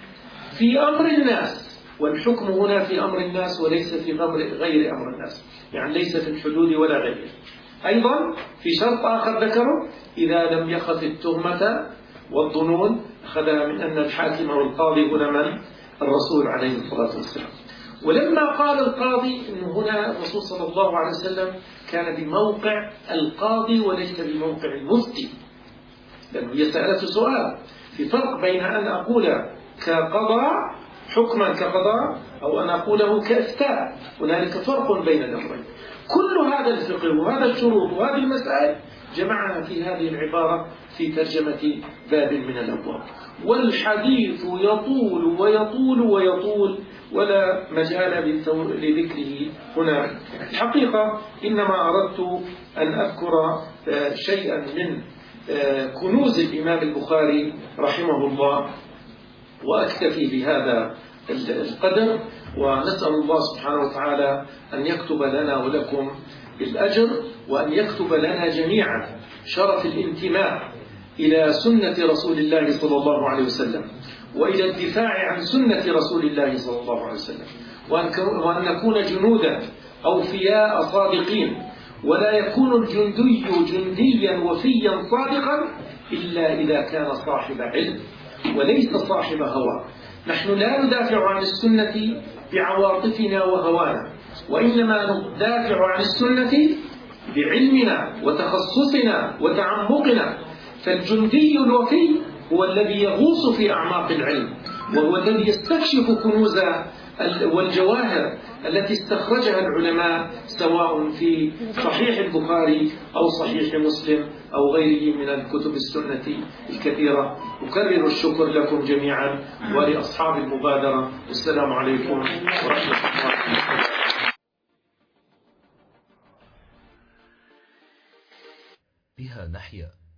في أمر الناس، والحكم هنا في أمر الناس وليس في غير أمر الناس، يعني ليس في الحدود ولا غيره. أيضا في شرط آخر ذكره إذا لم يخف التهمة والظنون، أخذها من أن الحاكم والقاضي هنا من؟ الرسول عليه الصلاة والسلام. ولما قال القاضي إن هنا الرسول صلى الله عليه وسلم كان بموقع القاضي وليس بموقع المفتي، لأنه يسأل سؤال. في فرق بين أن أقول كقضاء حكما كقضاء أو أن أقوله كإفتاء، هنالك فرق بين الأمرين. كل هذا الفقه وهذا الشروط وهذه المسائل جمعها في هذه العبارة في ترجمة باب من الأبواب. والحديث يطول ويطول ويطول ولا مجال لذكره هنا. الحقيقة إنما أردت أن أذكر شيئا من كنوز الإمام البخاري رحمه الله، وأكتفي بهذا القدر، ونسأل الله سبحانه وتعالى أن يكتب لنا ولكم الأجر، وأن يكتب لنا جميعا شرف الانتماء إلى سنة رسول الله صلى الله عليه وسلم، وإلى الدفاع عن سنة رسول الله صلى الله عليه وسلم، وأن نكون جنودا أوفياء صادقين، ولا يكون الجندي جنديا وفيا صادقا إلا إذا كان صاحب علم وليس صاحب هوى. نحن لا ندافع عن السنة بعواطفنا وهوانا، وإنما ندافع عن السنة بعلمنا وتخصصنا وتعمقنا. فالجندي الوفي هو الذي يغوص في أعماق العلم، وهو الذي يستكشف كنوز والجواهر التي استخرجها العلماء سواء في صحيح البخاري أو صحيح مسلم أو غيره من الكتب السنة الكثيرة. أكرر الشكر لكم جميعا ولأصحاب المبادرة. والسلام عليكم ورحمة الله. بها نحيا.